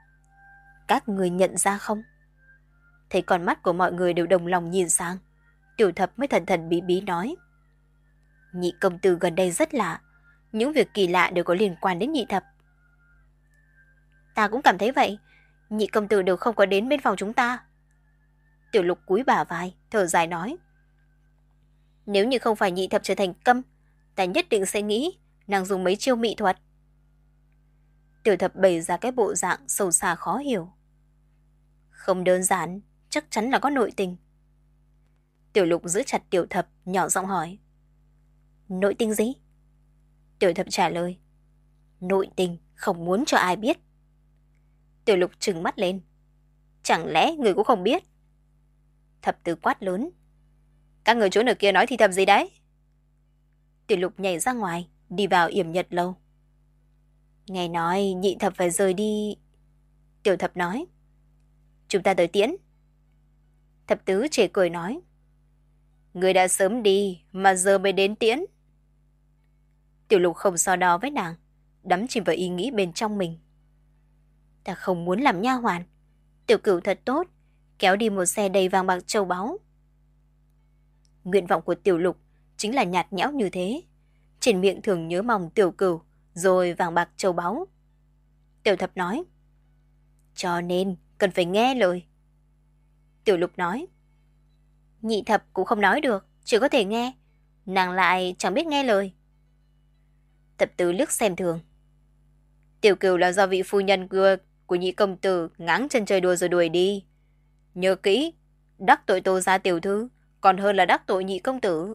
Các người nhận ra không? Thấy con mắt của mọi người đều đồng lòng nhìn sang, Tiểu thập mới thần thần bí bí nói. Nhị công tử gần đây rất lạ, những việc kỳ lạ đều có liên quan đến nhị thập. Ta cũng cảm thấy vậy, nhị công tử đều không có đến bên phòng chúng ta. Tiểu Lục cúi bả vai, thở dài nói. Nếu như không phải nhị thập trở thành câm, ta nhất định sẽ nghĩ nàng dùng mấy chiêu mỹ thuật. Tiểu thập bày ra cái bộ dạng sâu xa khó hiểu. Không đơn giản, chắc chắn là có nội tình. Tiểu Lục giữ chặt Tiểu thập, nhỏ giọng hỏi. Nội tình gì? Tiểu thập trả lời. Nội tình không muốn cho ai biết. Tiểu Lục trừng mắt lên. Chẳng lẽ người cũng không biết? Thập tứ quát lớn. Các người trốn ở kia nói thì thầm gì đấy? Tiểu Lục nhảy ra ngoài, đi vào yểm nhật lâu. Nghe nói nhị thập phải rời đi. Tiểu thập nói. Chúng ta tới tiễn. Thập tứ chê cười nói. Người đã sớm đi mà giờ mới đến tiễn. Tiểu Lục không so đo với nàng, đắm chìm vào ý nghĩ bên trong mình. Ta không muốn làm nha hoàn. Tiểu Cửu thật tốt, kéo đi một xe đầy vàng bạc châu báu. Nguyện vọng của Tiểu Lục chính là nhạt nhẽo như thế. Trên miệng thường nhớ mong Tiểu Cửu, rồi vàng bạc châu báu. Tiểu thập nói. Cho nên cần phải nghe lời. Tiểu Lục nói. Nhị thập cũng không nói được, chỉ có thể nghe. Nàng lại chẳng biết nghe lời. Thập tứ liếc xem thường. Tiểu Cửu là do vị phu nhân của, của nhị công tử ngáng chân chơi đùa rồi đuổi đi. Nhớ kỹ, đắc tội Tô gia tiểu thư còn hơn là đắc tội nhị công tử.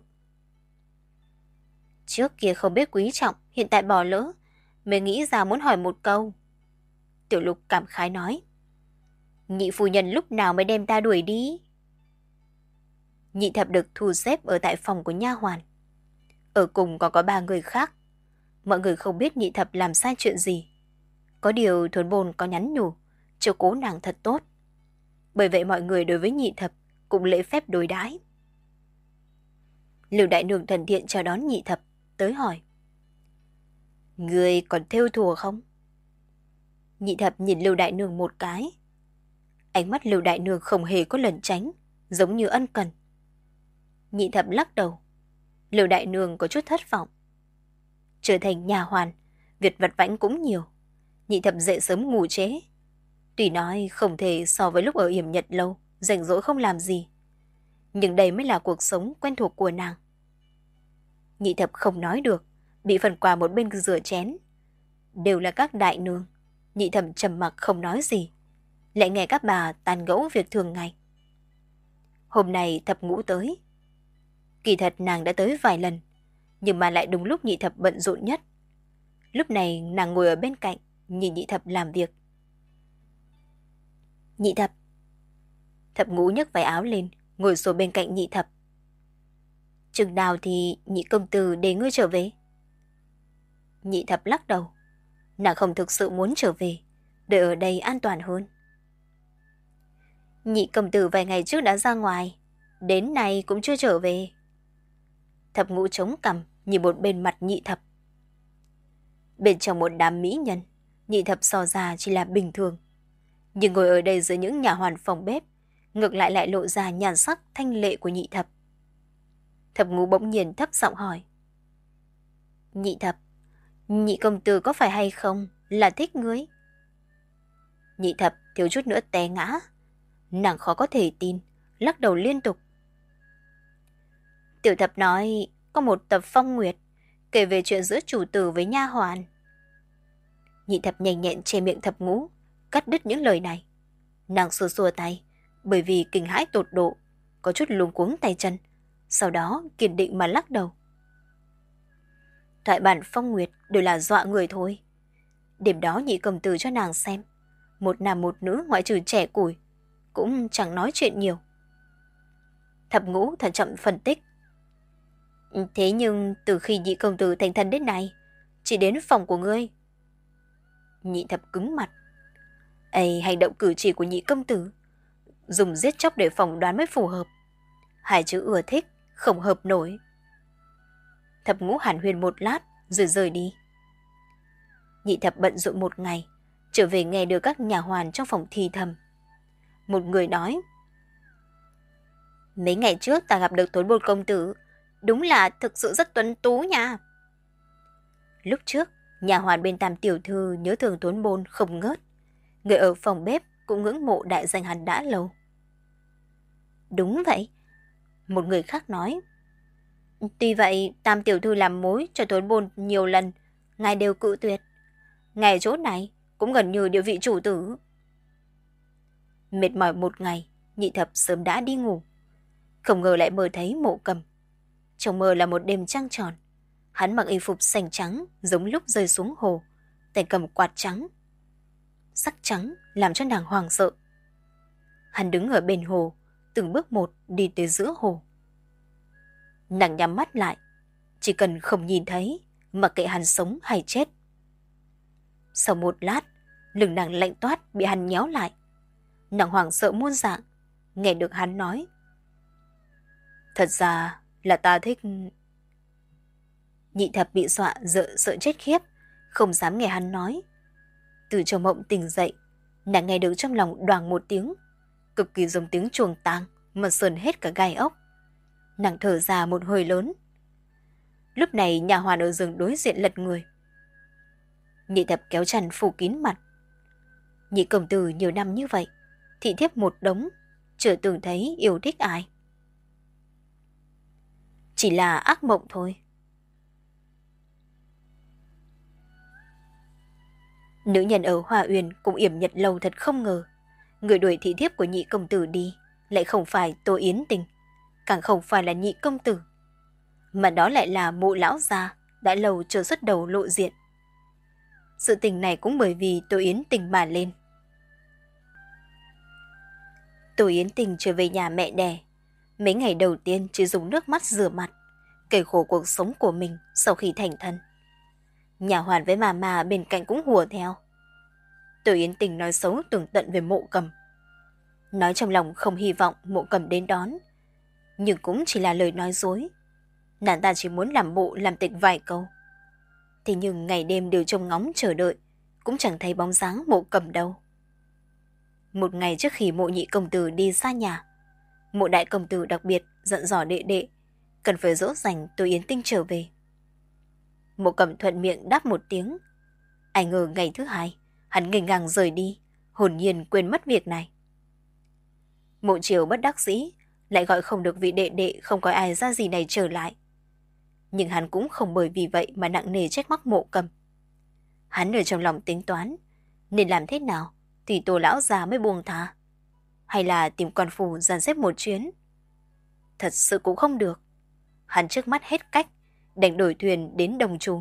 Trước kia không biết quý trọng, hiện tại bỏ lỡ, mới nghĩ ra muốn hỏi một câu. Tiểu Lục cảm khái nói. Nhị phu nhân lúc nào mới đem ta đuổi đi? Nhị thập được thu xếp ở tại phòng của nha hoàn. Ở cùng còn có ba người khác. Mọi người không biết nhị thập làm sai chuyện gì. Có điều Thuần Bồn có nhắn nhủ, chiếu cố nàng thật tốt. Bởi vậy mọi người đối với nhị thập cũng lễ phép đối đãi. Lưu đại nương thần thiện chào đón nhị thập, tới hỏi. Người còn thêu thùa không? Nhị thập nhìn Lưu đại nương một cái. Ánh mắt Lưu đại nương không hề có lẩn tránh, giống như ân cần. Nhị thập lắc đầu. Lưu đại nương có chút thất vọng. Trở thành nhà hoàn, việc vặt vãnh cũng nhiều. Nhị thập dậy sớm ngủ trễ. Tuy nói không thể so với lúc ở yểm nhật lâu, rảnh rỗi không làm gì. Nhưng đây mới là cuộc sống quen thuộc của nàng. Nhị thập không nói được, bị phần quà một bên rửa chén. Đều là các đại nương. Nhị thập trầm mặc không nói gì, lại nghe các bà tàn gẫu việc thường ngày. Hôm nay thập ngũ tới. Kỳ thật nàng đã tới vài lần, nhưng mà lại đúng lúc nhị thập bận rộn nhất. Lúc này nàng ngồi ở bên cạnh, nhìn nhị thập làm việc. Nhị thập. Thập ngũ nhấc váy áo lên, ngồi xuống bên cạnh nhị thập. Chừng nào thì nhị công tử để ngươi trở về? Nhị thập lắc đầu. Nàng không thực sự muốn trở về, để ở đây an toàn hơn. Nhị công tử vài ngày trước đã ra ngoài, đến nay cũng chưa trở về. Thập ngũ chống cằm nhìn một bên mặt nhị thập. Bên trong một đám mỹ nhân, nhị thập so ra chỉ là bình thường. Nhưng ngồi ở đây giữa những nhà hoàn phòng bếp, ngược lại lại lộ ra nhan sắc thanh lệ của nhị thập. Thập ngũ bỗng nhiên thấp giọng hỏi. Nhị thập, nhị công tử có phải hay không là thích ngươi? Nhị thập thiếu chút nữa té ngã. Nàng khó có thể tin, lắc đầu liên tục. Tiểu thập nói có một tập phong nguyệt kể về chuyện giữa chủ tử với nha hoàn. Nhị thập nhanh nhẹn che miệng thập ngũ, cắt đứt những lời này. Nàng xua xua tay, bởi vì kinh hãi tột độ, có chút luống cuống tay chân, sau đó kiên định mà lắc đầu. Thoại bản phong nguyệt đều là dọa người thôi. Đêm đó nhị công tử cho nàng xem, một nam một nữ ngoại trừ trẻ củi, cũng chẳng nói chuyện nhiều. Thập ngũ thận trọng phân tích. Thế nhưng từ khi nhị công tử thành thân đến nay, chỉ đến phòng của ngươi. Nhị thập cứng mặt. Ây, hành động cử chỉ của nhị công tử, dùng giết chóc để phỏng đoán mới phù hợp. Hai chữ ưa thích, không hợp nổi. Thập ngũ hàn huyên một lát, rồi rời đi. Nhị thập bận rộn một ngày, trở về nghe được các nhà hoàn trong phòng thì thầm. Một người nói. Mấy ngày trước ta gặp được Tuấn Bột công tử, đúng là thực sự rất tuấn tú nha. Lúc trước, nhà hoàn bên Tam tiểu thư nhớ thương Tuấn Bôn không ngớt. Người ở phòng bếp cũng ngưỡng mộ đại danh hắn đã lâu. Đúng vậy. Một người khác nói. Tuy vậy, Tam tiểu thư làm mối cho Tuấn Bôn nhiều lần, ngài đều cự tuyệt. Ngài chỗ này cũng gần như địa vị chủ tử. Mệt mỏi một ngày, Nhị Thập sớm đã đi ngủ. Không ngờ lại mơ thấy Mộ Cầm. Trong mơ là một đêm trăng tròn. Hắn mặc y phục xanh trắng giống lúc rơi xuống hồ, tay cầm quạt trắng. Sắc trắng làm cho nàng hoảng sợ. Hắn đứng ở bên hồ, từng bước một đi tới giữa hồ. Nàng nhắm mắt lại, chỉ cần không nhìn thấy, mặc kệ hắn sống hay chết. Sau một lát, lưng nàng lạnh toát bị hắn nhéo lại. Nàng hoảng sợ muôn dạng, nghe được hắn nói. Thật ra là ta thích... Nhị Thập bị dọa sợ sợ chết khiếp, không dám nghe hắn nói. Từ trong mộng tỉnh dậy, nàng nghe được trong lòng đoàng một tiếng, cực kỳ giống tiếng chuồng tang mà sờn hết cả gai ốc. Nàng thở ra một hơi lớn. Lúc này nhà hoàn ở giường đối diện lật người. Nhị Thập kéo chăn phủ kín mặt. Nhị công tử nhiều năm như vậy, thị thiếp một đống, chưa từng thấy yêu thích ai. Chỉ là ác mộng thôi. Nữ nhân ở Hoa Uyên cũng yểm nhật lâu thật không ngờ. Người đuổi thị thiếp của nhị công tử đi lại không phải Tô Yến Tình, càng không phải là nhị công tử, mà đó lại là Mộ lão gia đã lâu chưa xuất đầu lộ diện. Sự tình này cũng bởi vì Tô Yến Tình mà lên. Tô Yến Tình trở về nhà mẹ đẻ. Mấy ngày đầu tiên chỉ dùng nước mắt rửa mặt, kể khổ cuộc sống của mình sau khi thành thân. Nhà hoàn với mama bên cạnh cũng hùa theo. Tô Yến Tình nói xấu tường tận về Mộ Cầm. Nói trong lòng không hy vọng Mộ Cầm đến đón, nhưng cũng chỉ là lời nói dối. Nàng ta chỉ muốn làm bộ làm tịch vài câu. Thế nhưng ngày đêm đều trông ngóng chờ đợi, cũng chẳng thấy bóng dáng Mộ Cầm đâu. Một ngày trước khi Mộ nhị công tử đi xa nhà, Mộ đại công tử đặc biệt dặn dò đệ đệ cần phải dỗ dành Tô Yến Tinh trở về. Mộ Cầm thuận miệng đáp một tiếng. Ai ngờ ngày thứ hai, hắn nghênh ngang rời đi, hồn nhiên quên mất việc này. Mộ Triều bất đắc dĩ, lại gọi không được vị đệ đệ không có ai ra gì này trở lại. Nhưng hắn cũng không bởi vì vậy mà nặng nề trách móc Mộ Cầm. Hắn ở trong lòng tính toán, nên làm thế nào thì Tô lão già mới buông tha, hay là tìm quan phủ dàn xếp một chuyến. Thật sự cũng không được. Hắn trước mắt hết cách, đành đổi thuyền đến Đồng Trù.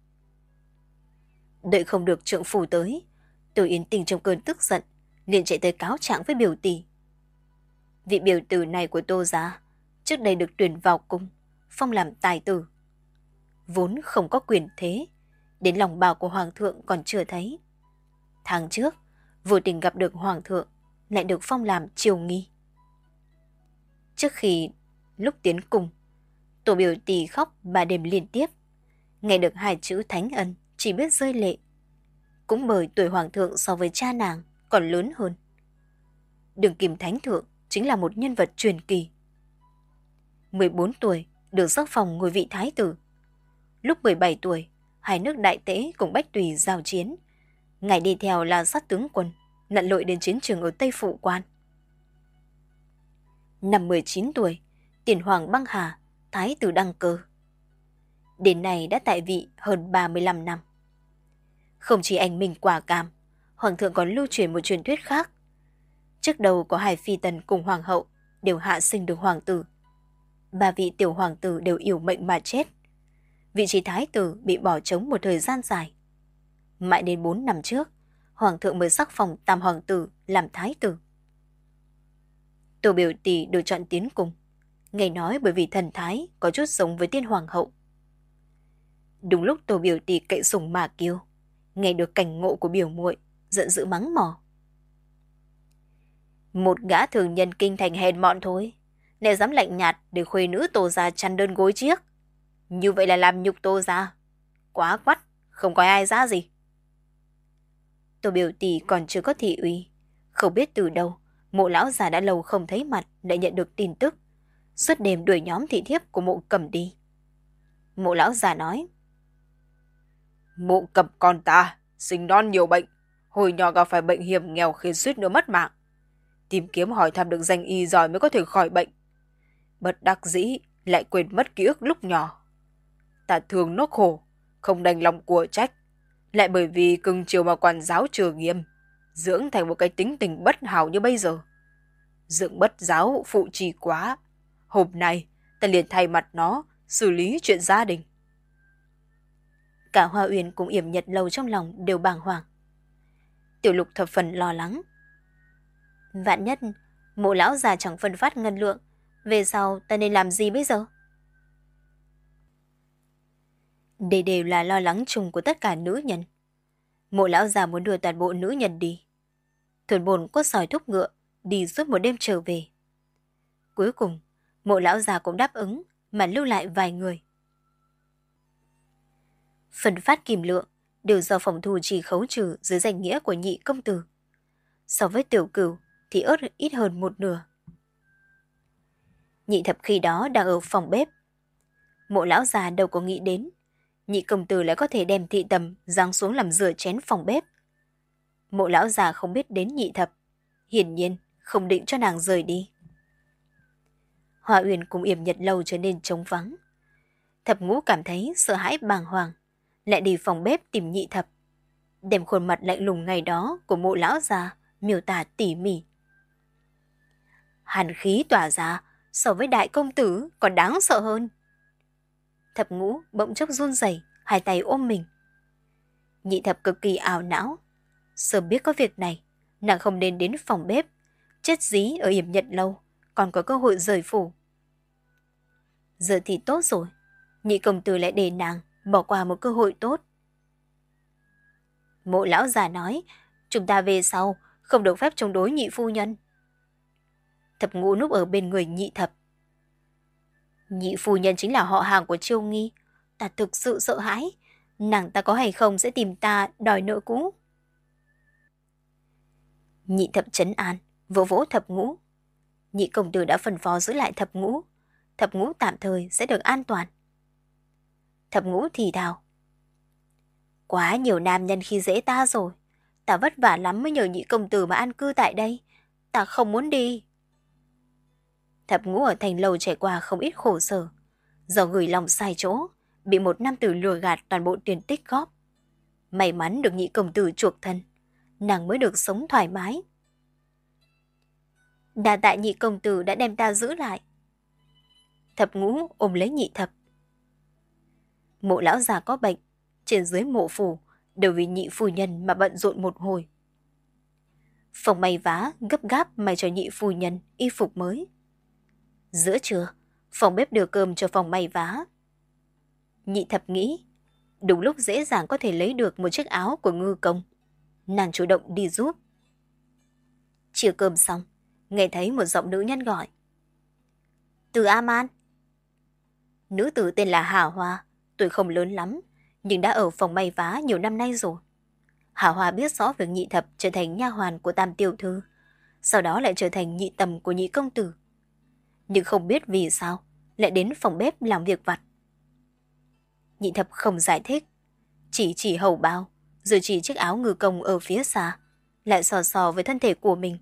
Đợi không được trượng phủ tới, Tô Yến Tình trong cơn tức giận liền chạy tới cáo trạng với biểu tỷ. Vị biểu tử này của Tô gia trước đây được tuyển vào cung, phong làm tài tử. Vốn không có quyền thế, đến lòng bào của hoàng thượng còn chưa thấy. Tháng trước, vô tình gặp được hoàng thượng, lại được phong làm triều nghi. Trước khi lúc tiến cung, Tổ biểu tỷ khóc ba đêm liên tiếp, nghe được hai chữ thánh ân chỉ biết rơi lệ. Cũng bởi tuổi hoàng thượng so với cha nàng còn lớn hơn. Đường kim thánh thượng chính là một nhân vật truyền kỳ. mười bốn tuổi được sắc phong ngôi vị thái tử. Lúc mười bảy tuổi, hai nước đại tễ cùng Bách Tùy giao chiến. Ngài đi theo là sát tướng quân, lặn lội đến chiến trường ở Tây Phụ Quan. Năm mười chín tuổi, tiền hoàng băng hà, thái tử đăng cơ. Đến nay đã tại vị hơn ba mươi lăm năm. Không chỉ anh minh quả cam, hoàng thượng còn lưu truyền một truyền thuyết khác. Trước đầu có hai phi tần cùng hoàng hậu đều hạ sinh được hoàng tử. Ba vị tiểu hoàng tử đều yểu mệnh mà chết. Vị trí thái tử bị bỏ trống một thời gian dài. Mãi đến bốn năm trước, hoàng thượng mới sắc phong tam hoàng tử làm thái tử. Tổ biểu tỷ được chọn tiến cung, nghe nói bởi vì thần thái có chút giống với tiên hoàng hậu. Đúng lúc tổ biểu tỷ cậy sủng mà kiêu, nghe được cảnh ngộ của biểu muội, giận dữ mắng mỏ. Một gã thường nhân kinh thành hèn mọn thôi, lại dám lạnh nhạt để khuê nữ Tô gia chăn đơn gối chiếc. Như vậy là làm nhục Tô gia. Quá quắt, không có ai ra gì. Tổ biểu tỷ còn chưa có thị uy, không biết từ đâu, Mộ lão già đã lâu không thấy mặt lại nhận được tin tức. suốt đêm đuổi nhóm thị thiếp của Mộ Cầm đi. Mộ lão già nói, Mộ Cầm con ta, sinh non nhiều bệnh, hồi nhỏ gặp phải bệnh hiểm nghèo khiến suýt nữa mất mạng. Tìm kiếm hỏi thăm được danh y giỏi mới có thể khỏi bệnh. Bất đắc dĩ lại quên mất ký ức lúc nhỏ. Ta thương nó khổ, không đành lòng của trách, lại bởi vì cưng chiều mà quản giáo chưa nghiêm, dưỡng thành một cái tính tình bất hảo như bây giờ. Dưỡng bất giáo phụ trì quá, hôm nay ta liền thay mặt nó xử lý chuyện gia đình. Cả Hoa Uyển cùng Yểm Nhật Lâu trong lòng đều bàng hoàng. Tiểu Lục thập phần lo lắng. Vạn nhất, Mộ lão già chẳng phân phát ngân lượng, về sau ta nên làm gì bây giờ? Đây đều là lo lắng chung của tất cả nữ nhân. Mộ lão già muốn đưa toàn bộ nữ nhân đi. Thuần bồn cốt sỏi thúc ngựa, đi suốt một đêm trở về. Cuối cùng, Mộ lão già cũng đáp ứng, mà lưu lại vài người. Phần phát kìm lượng đều do phòng thu chỉ khấu trừ dưới danh nghĩa của Nhị công tử. So với Tiểu Cửu thì ớt ít hơn một nửa. Nhị thập khi đó đang ở phòng bếp. Mộ lão già đâu có nghĩ đến Nhị công tử lại có thể đem thị tầm giáng xuống làm rửa chén phòng bếp. Mộ lão già không biết đến Nhị thập, hiển nhiên không định cho nàng rời đi. Hoa Uyển cùng Yểm Nhật Lâu trở nên trống vắng. Thập Ngũ cảm thấy sợ hãi bàng hoàng, lại đi phòng bếp tìm Nhị thập, đem khuôn mặt lạnh lùng ngày đó của Mộ lão già miêu tả tỉ mỉ. Hàn khí tỏa ra so với đại công tử còn đáng sợ hơn. Thập Ngũ bỗng chốc run rẩy, hai tay ôm mình. Nhị thập cực kỳ ảo não. Sớm biết có việc này, nàng không nên đến phòng bếp, chết dí ở Yểm Nhật Lâu, còn có cơ hội rời phủ. Giờ thì tốt rồi, Nhị công tử lại để nàng bỏ qua một cơ hội tốt. Mộ lão già nói, chúng ta về sau không được phép chống đối Nhị phu nhân. Thập Ngũ núp ở bên người Nhị thập. Nhị phu nhân chính là họ hàng của Chiêu Nghi, ta thực sự sợ hãi, nàng ta có hay không sẽ tìm ta đòi nợ cũ. Nhị thập trấn an, vỗ vỗ Thập Ngũ. Nhị công tử đã phân phó giữ lại Thập Ngũ, Thập Ngũ tạm thời sẽ được an toàn. Thập Ngũ thì thào, quá nhiều nam nhân khi dễ ta rồi, ta vất vả lắm mới nhờ Nhị công tử mà an cư tại đây, ta không muốn đi. Thập Ngũ ở thành lầu trải qua không ít khổ sở, do gửi lòng sai chỗ, bị một nam tử lừa gạt toàn bộ tiền tích góp. May mắn được Nhị công tử chuộc thân, nàng mới được sống thoải mái. Đa tạ Nhị công tử đã đem ta giữ lại. Thập Ngũ ôm lấy Nhị thập. Mộ lão già có bệnh, trên dưới mộ phủ đều vì Nhị phu nhân mà bận rộn một hồi. Phòng may vá gấp gáp may cho Nhị phu nhân y phục mới. Giữa trưa, phòng bếp đưa cơm cho phòng may vá. Nhị thập nghĩ, đúng lúc dễ dàng có thể lấy được một chiếc áo của Ngư công. Nàng chủ động đi giúp. Chia cơm xong, nghe thấy một giọng nữ nhân gọi. Từ A-man. Nữ tử tên là Hà Hoa, tuổi không lớn lắm, nhưng đã ở phòng may vá nhiều năm nay rồi. Hà Hoa biết rõ việc Nhị thập trở thành nha hoàn của Tam tiểu thư, sau đó lại trở thành nhị tầm của Nhị công tử. Nhưng không biết vì sao lại đến phòng bếp làm việc vặt. Nhị thập không giải thích, chỉ chỉ hầu bao, rồi chỉ chiếc áo Ngư công ở phía xa, lại sò sò với thân thể của mình.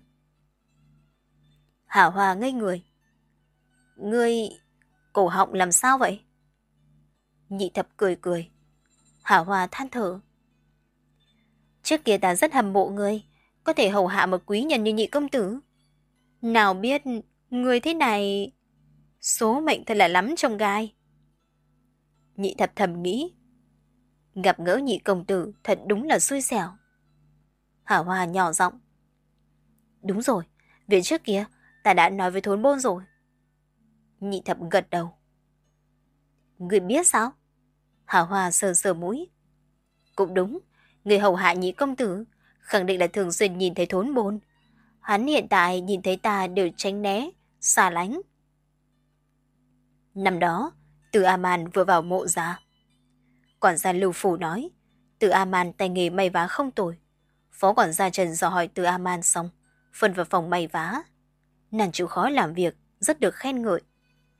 Hà Hoa ngây người. Ngươi, cổ họng làm sao vậy? Nhị thập cười cười. Hà Hoa than thở. Trước kia ta rất hâm mộ ngươi, có thể hầu hạ một quý nhân như Nhị công tử. Nào biết ngươi thế này, số mệnh thật là lắm trong gai. Nhị thập thầm nghĩ, gặp gỡ Nhị công tử thật đúng là xui xẻo. Hà Hoa nhỏ giọng. Đúng rồi, việc trước kia ta đã nói với thốn bôn rồi. Nhị thập gật đầu. Ngươi biết sao? Hà Hoa sờ sờ mũi. Cũng đúng, người hầu hạ Nhị công tử khẳng định là thường xuyên nhìn thấy thốn bôn. Hắn hiện tại nhìn thấy ta đều tránh né, xa lánh. Năm đó, Từ A-man vừa vào mộ ra. Quản gia Lưu Phủ nói, Từ A-man tay nghề may vá không tồi. Phó quản gia Trần dò hỏi Từ A-man xong, phân vào phòng may vá. Nàng chịu khó làm việc, rất được khen ngợi.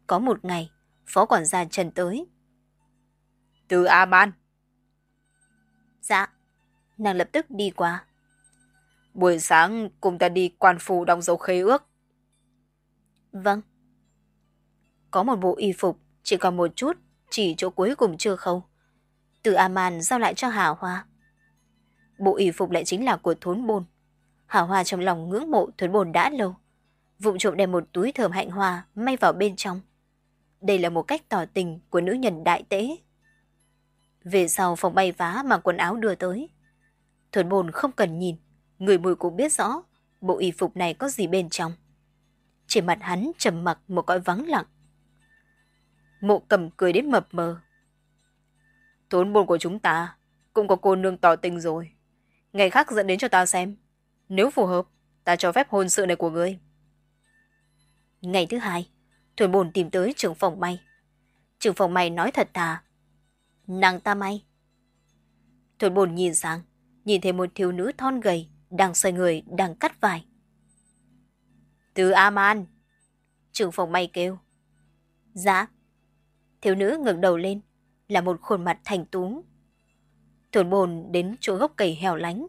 Có một ngày, phó quản gia Trần tới. Từ A-man. Dạ. Nàng lập tức đi qua. Buổi sáng cùng ta đi quan phủ đóng dấu khế ước. Vâng. Có một bộ y phục, chỉ còn một chút, chỉ chỗ cuối cùng chưa khâu. Từ A-man giao lại cho Hà Hoa. Bộ y phục lại chính là của Thốn Bồn. Hà Hoa trong lòng ngưỡng mộ Thốn Bồn đã lâu. Vụng trộm đem một túi thơm hạnh hoa may vào bên trong. Đây là một cách tỏ tình của nữ nhân đại tế. Về sau phòng bay vá mang quần áo đưa tới. Thốn Bồn không cần nhìn, người mùi cũng biết rõ bộ y phục này có gì bên trong. Trên mặt hắn trầm mặc một cõi vắng lặng. Mộ Cầm cười đến mập mờ. Thốn Bồn của chúng ta cũng có cô nương tỏ tình rồi. Ngày khác dẫn đến cho ta xem. Nếu phù hợp, ta cho phép hôn sự này của ngươi. Ngày thứ hai, Thốn Bồn tìm tới trưởng phòng may. Trưởng phòng may nói thật thà. Nàng ta may. Thốn Bồn nhìn sang, nhìn thấy một thiếu nữ thon gầy, đang xoay người, đang cắt vải. Từ A-man. Trưởng phòng may kêu. Dạ. Thiếu nữ ngẩng đầu lên, là một khuôn mặt thành tú. Thốn Bồn đến chỗ gốc cây hẻo lánh.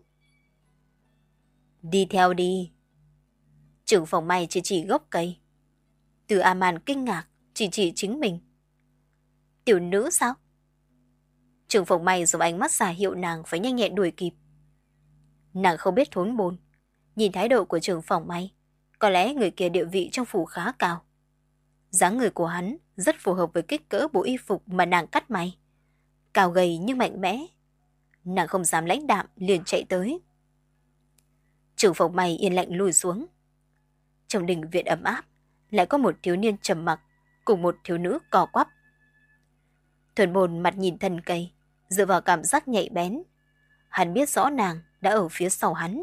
Đi theo đi. Trưởng phòng may chỉ chỉ gốc cây. Từ A-man kinh ngạc, chỉ chỉ chính mình. Tiểu nữ sao? Trưởng phòng may dùng ánh mắt giả hiệu nàng phải nhanh nhẹn đuổi kịp. Nàng không biết Thốn Bồn. Nhìn thái độ của trưởng phòng may, có lẽ người kia địa vị trong phủ khá cao. Dáng người của hắn rất phù hợp với kích cỡ bộ y phục mà nàng cắt may. Cao gầy nhưng mạnh mẽ. Nàng không dám lãnh đạm liền chạy tới. Trưởng phòng may yên lặng lùi xuống. Trong đình viện ấm áp, lại có một thiếu niên trầm mặc cùng một thiếu nữ cò quắp. Thốn Bồn mặt nhìn thân cây, dựa vào cảm giác nhạy bén. Hắn biết rõ nàng đã ở phía sau hắn.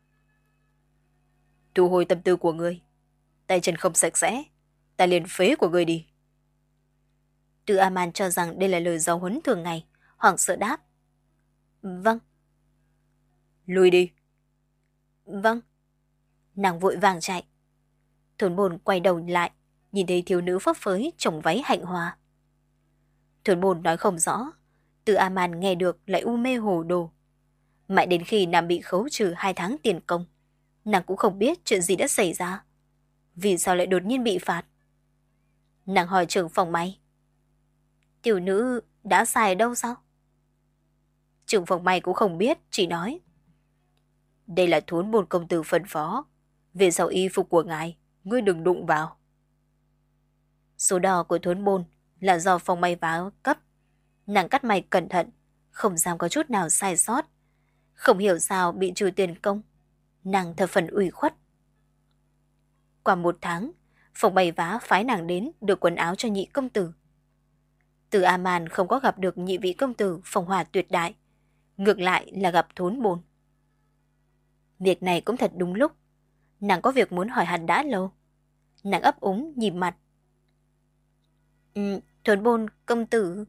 Thu hồi tâm tư của ngươi. Tay chân không sạch sẽ, ta liền phế của ngươi đi. Từ A-man cho rằng đây là lời giáo huấn thường ngày, hoảng sợ đáp. Vâng. Lùi đi. Vâng. Nàng vội vàng chạy. Thốn Bồn quay đầu lại, nhìn thấy thiếu nữ phấp phới trồng váy hạnh hoa. Thốn Bồn nói không rõ, Từ A-man nghe được lại u mê hồ đồ. Mãi đến khi nàng bị khấu trừ hai tháng tiền công, nàng cũng không biết chuyện gì đã xảy ra. Vì sao lại đột nhiên bị phạt? Nàng hỏi trưởng phòng may. Tiểu nữ đã sai ở đâu sao? Trưởng phòng may cũng không biết, chỉ nói. Đây là Thốn Bồn công tử phân phó. Về sau y phục của ngài, ngươi đừng đụng vào. Số đo của Thốn Bồn là do phòng may vá cấp. Nàng cắt may cẩn thận, không dám có chút nào sai sót. Không hiểu sao bị trừ tiền công. Nàng thập phần ủy khuất. Qua một tháng, phòng may vá phái nàng đến được quần áo cho nhị công tử. Từ A-man không có gặp được nhị vị công tử phong hòa tuyệt đại. Ngược lại là gặp Thốn Bồn. Việc này cũng thật đúng lúc. Nàng có việc muốn hỏi hắn đã lâu. Nàng ấp úng nhìn mặt. Ừ, Thốn Bồn công tử.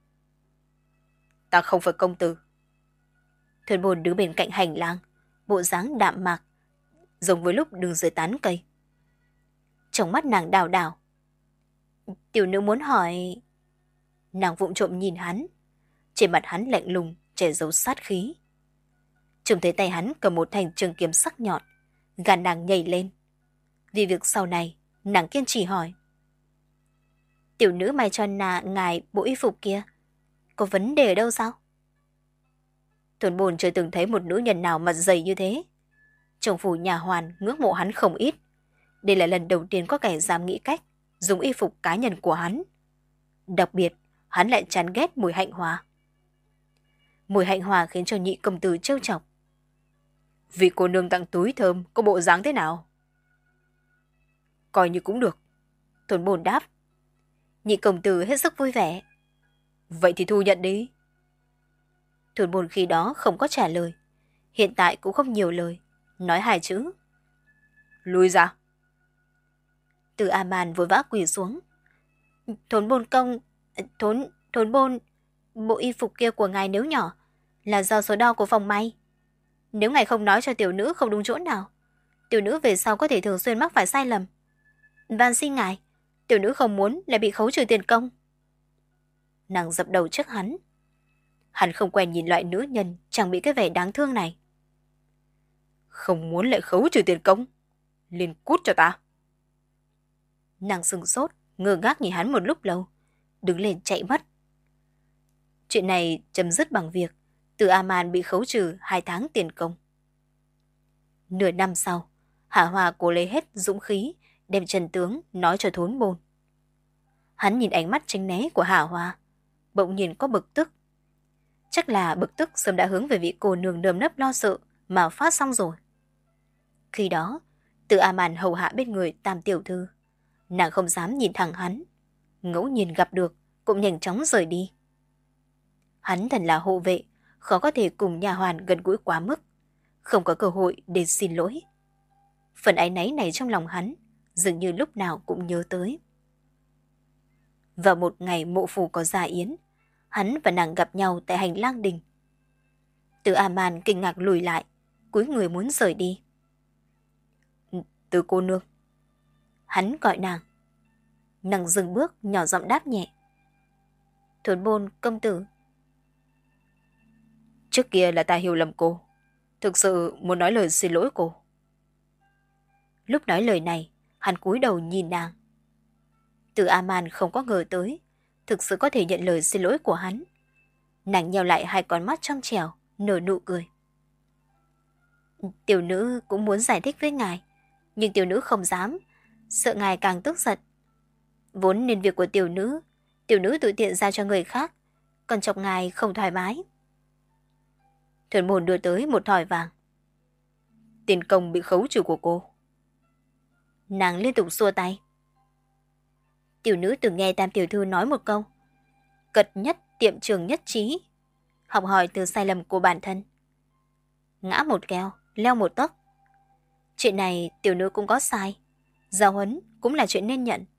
Ta không phải công tử. Thốn Bồn đứng bên cạnh hành lang, bộ dáng đạm mạc, giống với lúc đứng dưới tán cây. Trong mắt nàng đào đào. Tiểu nữ muốn hỏi. Nàng vụng trộm nhìn hắn. Trên mặt hắn lạnh lùng, che giấu sát khí. Trông thấy tay hắn cầm một thanh trường kiếm sắc nhọn, gan nàng nhảy lên. Vì việc sau này, nàng kiên trì hỏi. Tiểu nữ may cho nà ngài bộ y phục kia, có vấn đề ở đâu sao? Thốn Bồn chưa từng thấy một nữ nhân nào mặt dày như thế. Trong phủ nhà hoàn ngưỡng mộ hắn không ít. Đây là lần đầu tiên có kẻ dám nghĩ cách dùng y phục cá nhân của hắn. Đặc biệt, hắn lại chán ghét mùi hạnh hoa. Mùi hạnh hoa khiến cho nhị công tử trêu chọc. Vì cô nương tặng túi thơm có bộ dáng thế nào? Coi như cũng được. Thốn Bồn đáp. Nhị công tử hết sức vui vẻ. Vậy thì thu nhận đi. Thốn Bồn khi đó không có trả lời. Hiện tại cũng không nhiều lời. Nói hai chữ. Lui ra. Từ A-man vội vã quỳ xuống. Thốn Bồn công. Thốn, Thốn Bồn. Bộ y phục kia của ngài nếu nhỏ là do số đo của phòng may. Nếu ngài không nói cho tiểu nữ không đúng chỗ nào, tiểu nữ về sau có thể thường xuyên mắc phải sai lầm. Van xin ngài, Tiểu nữ không muốn lại bị khấu trừ tiền công. Nàng dập đầu trước hắn. Hắn không quen nhìn loại nữ nhân chẳng bị cái vẻ đáng thương này. Không muốn lại khấu trừ tiền công? Liền cút cho ta. Nàng sừng sốt, ngơ ngác nhìn hắn một lúc lâu, đứng lên chạy mất. Chuyện này chấm dứt bằng việc Từ A-man bị khấu trừ hai tháng tiền công. Nửa năm sau, Hạ Hoa cố lấy hết dũng khí đem Trần tướng nói cho Thốn Bôn. Hắn nhìn ánh mắt tránh né của Hạ Hoa, bỗng nhiên có bực tức. Chắc là bực tức sớm đã hướng về vị cô nương nơm nớp lo sợ mà phát xong rồi. Khi đó, Từ A-man hầu hạ bên người Tam tiểu thư, nàng không dám nhìn thẳng hắn, ngẫu nhiên gặp được cũng nhanh chóng rời đi. Hắn thật là hộ vệ, khó có thể cùng nhà hoàn gần gũi quá mức, không có cơ hội để xin lỗi. Phần áy náy này trong lòng hắn dường như lúc nào cũng nhớ tới. Vào một ngày mộ phủ có gia yến, hắn và nàng gặp nhau tại hành lang đình. Từ A-man kinh ngạc lùi lại, cúi người muốn rời đi. Từ cô nương. Hắn gọi nàng. Nàng dừng bước, nhỏ giọng đáp nhẹ. Thốn Bôn công tử. Trước kia là ta hiểu lầm cô, thực sự muốn nói lời xin lỗi cô. Lúc nói lời này, hắn cúi đầu nhìn nàng. Từ A-man không có ngờ tới, thực sự có thể nhận lời xin lỗi của hắn. Nàng nheo lại hai con mắt trong trẻo, nở nụ cười. Tiểu nữ cũng muốn giải thích với ngài, nhưng tiểu nữ không dám, sợ ngài càng tức giận. Vốn nên việc của tiểu nữ, tiểu nữ tự tiện ra cho người khác, còn chọc ngài không thoải mái. Thuyền Bồn đưa tới một thỏi vàng. Tiền công bị khấu trừ của cô. Nàng liên tục xua tay. Tiểu nữ từng nghe Tam tiểu thư nói một câu: cật nhất tiệm trường nhất trí, học hỏi từ sai lầm của bản thân. Ngã một keo, leo một tấc. Chuyện này tiểu nữ cũng có sai, giáo huấn cũng là chuyện nên nhận.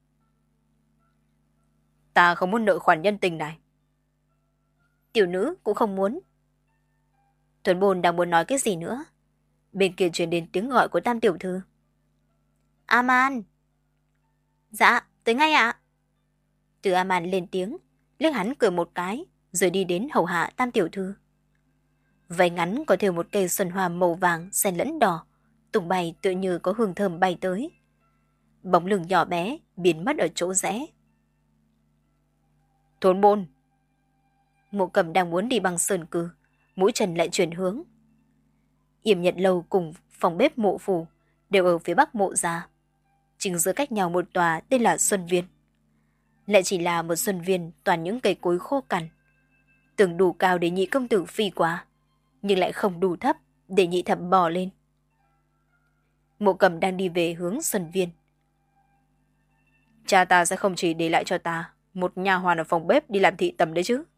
Ta không muốn nợ khoản nhân tình này. Tiểu nữ cũng không muốn. Tuấn Bồn đang muốn nói cái gì nữa, bên kia truyền đến tiếng gọi của Tam tiểu thư. A-man. Dạ, tới ngay ạ. Từ A-man lên tiếng, liếc hắn cười một cái, rồi đi đến hầu hạ Tam tiểu thư. Váy ngắn có thêu một cây xuân hoa màu vàng xen lẫn đỏ, tung bay tựa như có hương thơm bay tới. Bóng lưng nhỏ bé biến mất ở chỗ rẽ. Thốn Bôn. Mộ Cầm đang muốn đi bằng sơn cư, mũi chân lại chuyển hướng. Yểm Nhật lâu cùng phòng bếp mộ phủ đều ở phía bắc mộ gia, chính giữa cách nhau một tòa tên là Xuân Viên. Lại chỉ là một xuân viên toàn những cây cối khô cằn, tưởng đủ cao để nhị công tử phi qua, nhưng lại không đủ thấp để nhị thẩm bò lên. Mộ Cầm đang đi về hướng Xuân Viên. Cha ta sẽ không chỉ để lại cho ta một nha hoàn ở phòng bếp đi làm thị tầm đấy chứ.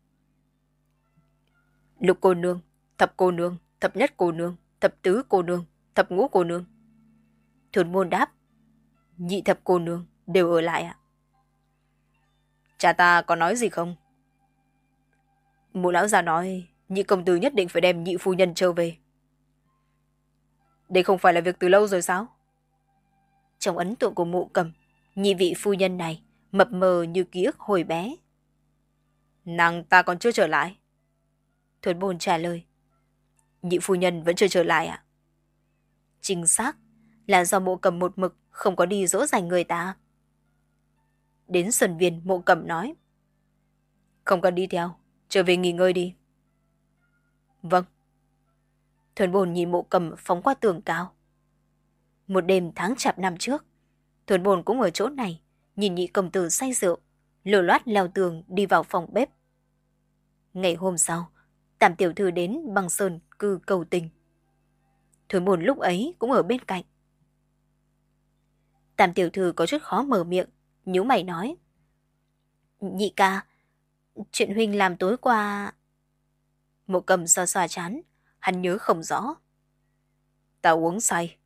Lục cô nương, thập cô nương, thập nhất cô nương, thập tứ cô nương, thập ngũ cô nương. Thốn Môn đáp. Nhị thập cô nương đều ở lại ạ. Cha ta có nói gì không? Mụ lão già nói nhị công tử nhất định phải đem nhị phu nhân trở về. Đây không phải là việc từ lâu rồi sao? Trong ấn tượng của Mộ Cầm, nhị vị phu nhân này mập mờ như ký ức hồi bé. Nàng ta còn chưa trở lại. Thốn Bồn trả lời. Nhị phu nhân vẫn chưa trở lại ạ? Chính xác là do Mộ Cầm một mực không có đi dỗ dành người ta. Đến Xuân Viên, Mộ Cầm nói. Không cần đi theo, trở về nghỉ ngơi đi. Vâng. Thốn Bồn nhìn Mộ Cầm phóng qua tường cao. Một đêm tháng chạp năm trước, Thốn Bồn cũng ở chỗ này, nhìn nhị công tử say rượu, lồ loát leo tường đi vào phòng bếp. Ngày hôm sau, Tam tiểu thư đến Băng Sơn cư cầu tình. Thốn Bồn lúc ấy cũng ở bên cạnh. Tam tiểu thư có chút khó mở miệng, nhíu mày nói. Nhị ca, chuyện huynh làm tối qua... Mộ Cầm xoa xoa chán, hắn nhớ không rõ. Ta uống say.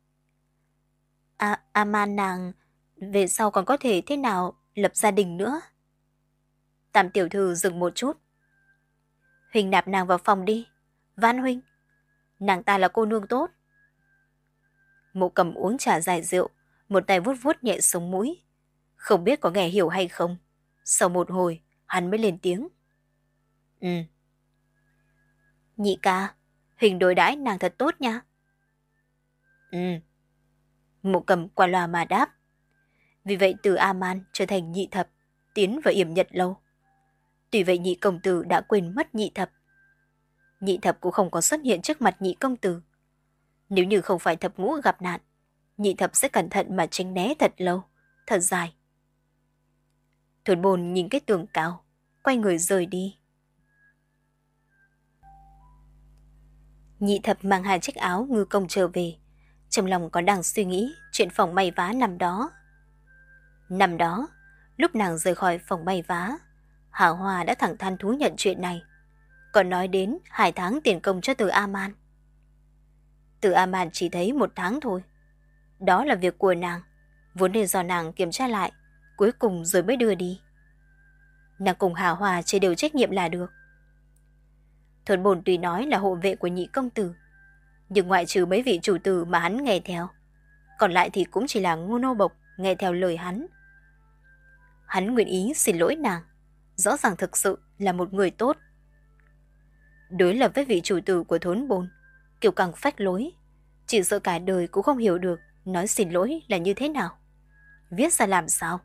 À, A-man nàng, về sau còn có thể thế nào lập gia đình nữa? Tam tiểu thư dừng một chút. Huynh nạp nàng vào phòng đi, van huynh. Nàng ta là cô nương tốt. Mộ Cầm uống trà giải rượu, một tay vuốt vuốt nhẹ sống mũi. Không biết có nghe hiểu hay không. Sau một hồi, hắn mới lên tiếng. Ừ. Nhị ca, Huỳnh đối đãi nàng thật tốt nha. Ừ. Mộ Cầm qua loa mà đáp. Vì vậy từ A-man trở thành nhị thập, tiến vào yểm nhật lâu. Tuy vậy nhị công tử đã quên mất nhị thập. Nhị thập cũng không có xuất hiện trước mặt nhị công tử. Nếu như không phải thập ngũ gặp nạn, nhị thập sẽ cẩn thận mà tránh né thật lâu, thật dài. Thuần bồn nhìn cái tường cao, quay người rời đi. Nhị thập mang hai chiếc áo ngư công trở về, trong lòng còn đang suy nghĩ chuyện phòng may vá năm đó. Năm đó, lúc nàng rời khỏi phòng may vá, Hà Hoa đã thẳng thắn thú nhận chuyện này, còn nói đến hai tháng tiền công cho Từ A-man. Từ A-man chỉ thấy một tháng thôi. Đó là việc của nàng, vốn nên do nàng kiểm tra lại, cuối cùng rồi mới đưa đi. Nàng cùng Hà Hoa chia đều trách nhiệm là được. Thuần bồn tuy nói là hộ vệ của nhị công tử, nhưng ngoại trừ mấy vị chủ tử mà hắn nghe theo, còn lại thì cũng chỉ là ngu nô bộc nghe theo lời hắn. Hắn nguyện ý xin lỗi nàng, rõ ràng thực sự là một người tốt. Đối lập với vị chủ tử của thốn bồn, kiêu căng phách lối, chỉ sợ cả đời cũng không hiểu được nói xin lỗi là như thế nào, viết ra làm sao.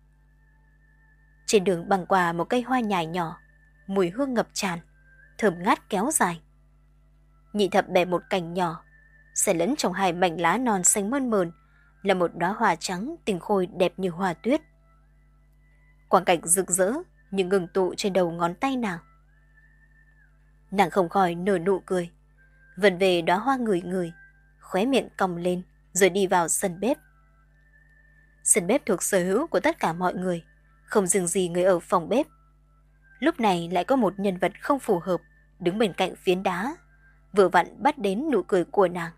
Trên đường băng qua một cây hoa nhài nhỏ, mùi hương ngập tràn, thơm ngát kéo dài. Nhị thập bẻ một cành nhỏ, xẻ lẫn trong hai mảnh lá non xanh mơn mờn là một đóa hoa trắng tinh khôi đẹp như hoa tuyết. Quang cảnh rực rỡ nhưng ngừng tụ trên đầu ngón tay nàng. Nàng không khỏi nở nụ cười, vần về đóa hoa ngửi ngửi, khóe miệng cong lên rồi đi vào sân bếp. Sân bếp thuộc sở hữu của tất cả mọi người, không riêng gì người ở phòng bếp. Lúc này lại có một nhân vật không phù hợp đứng bên cạnh phiến đá, vừa vặn bắt đến nụ cười của nàng.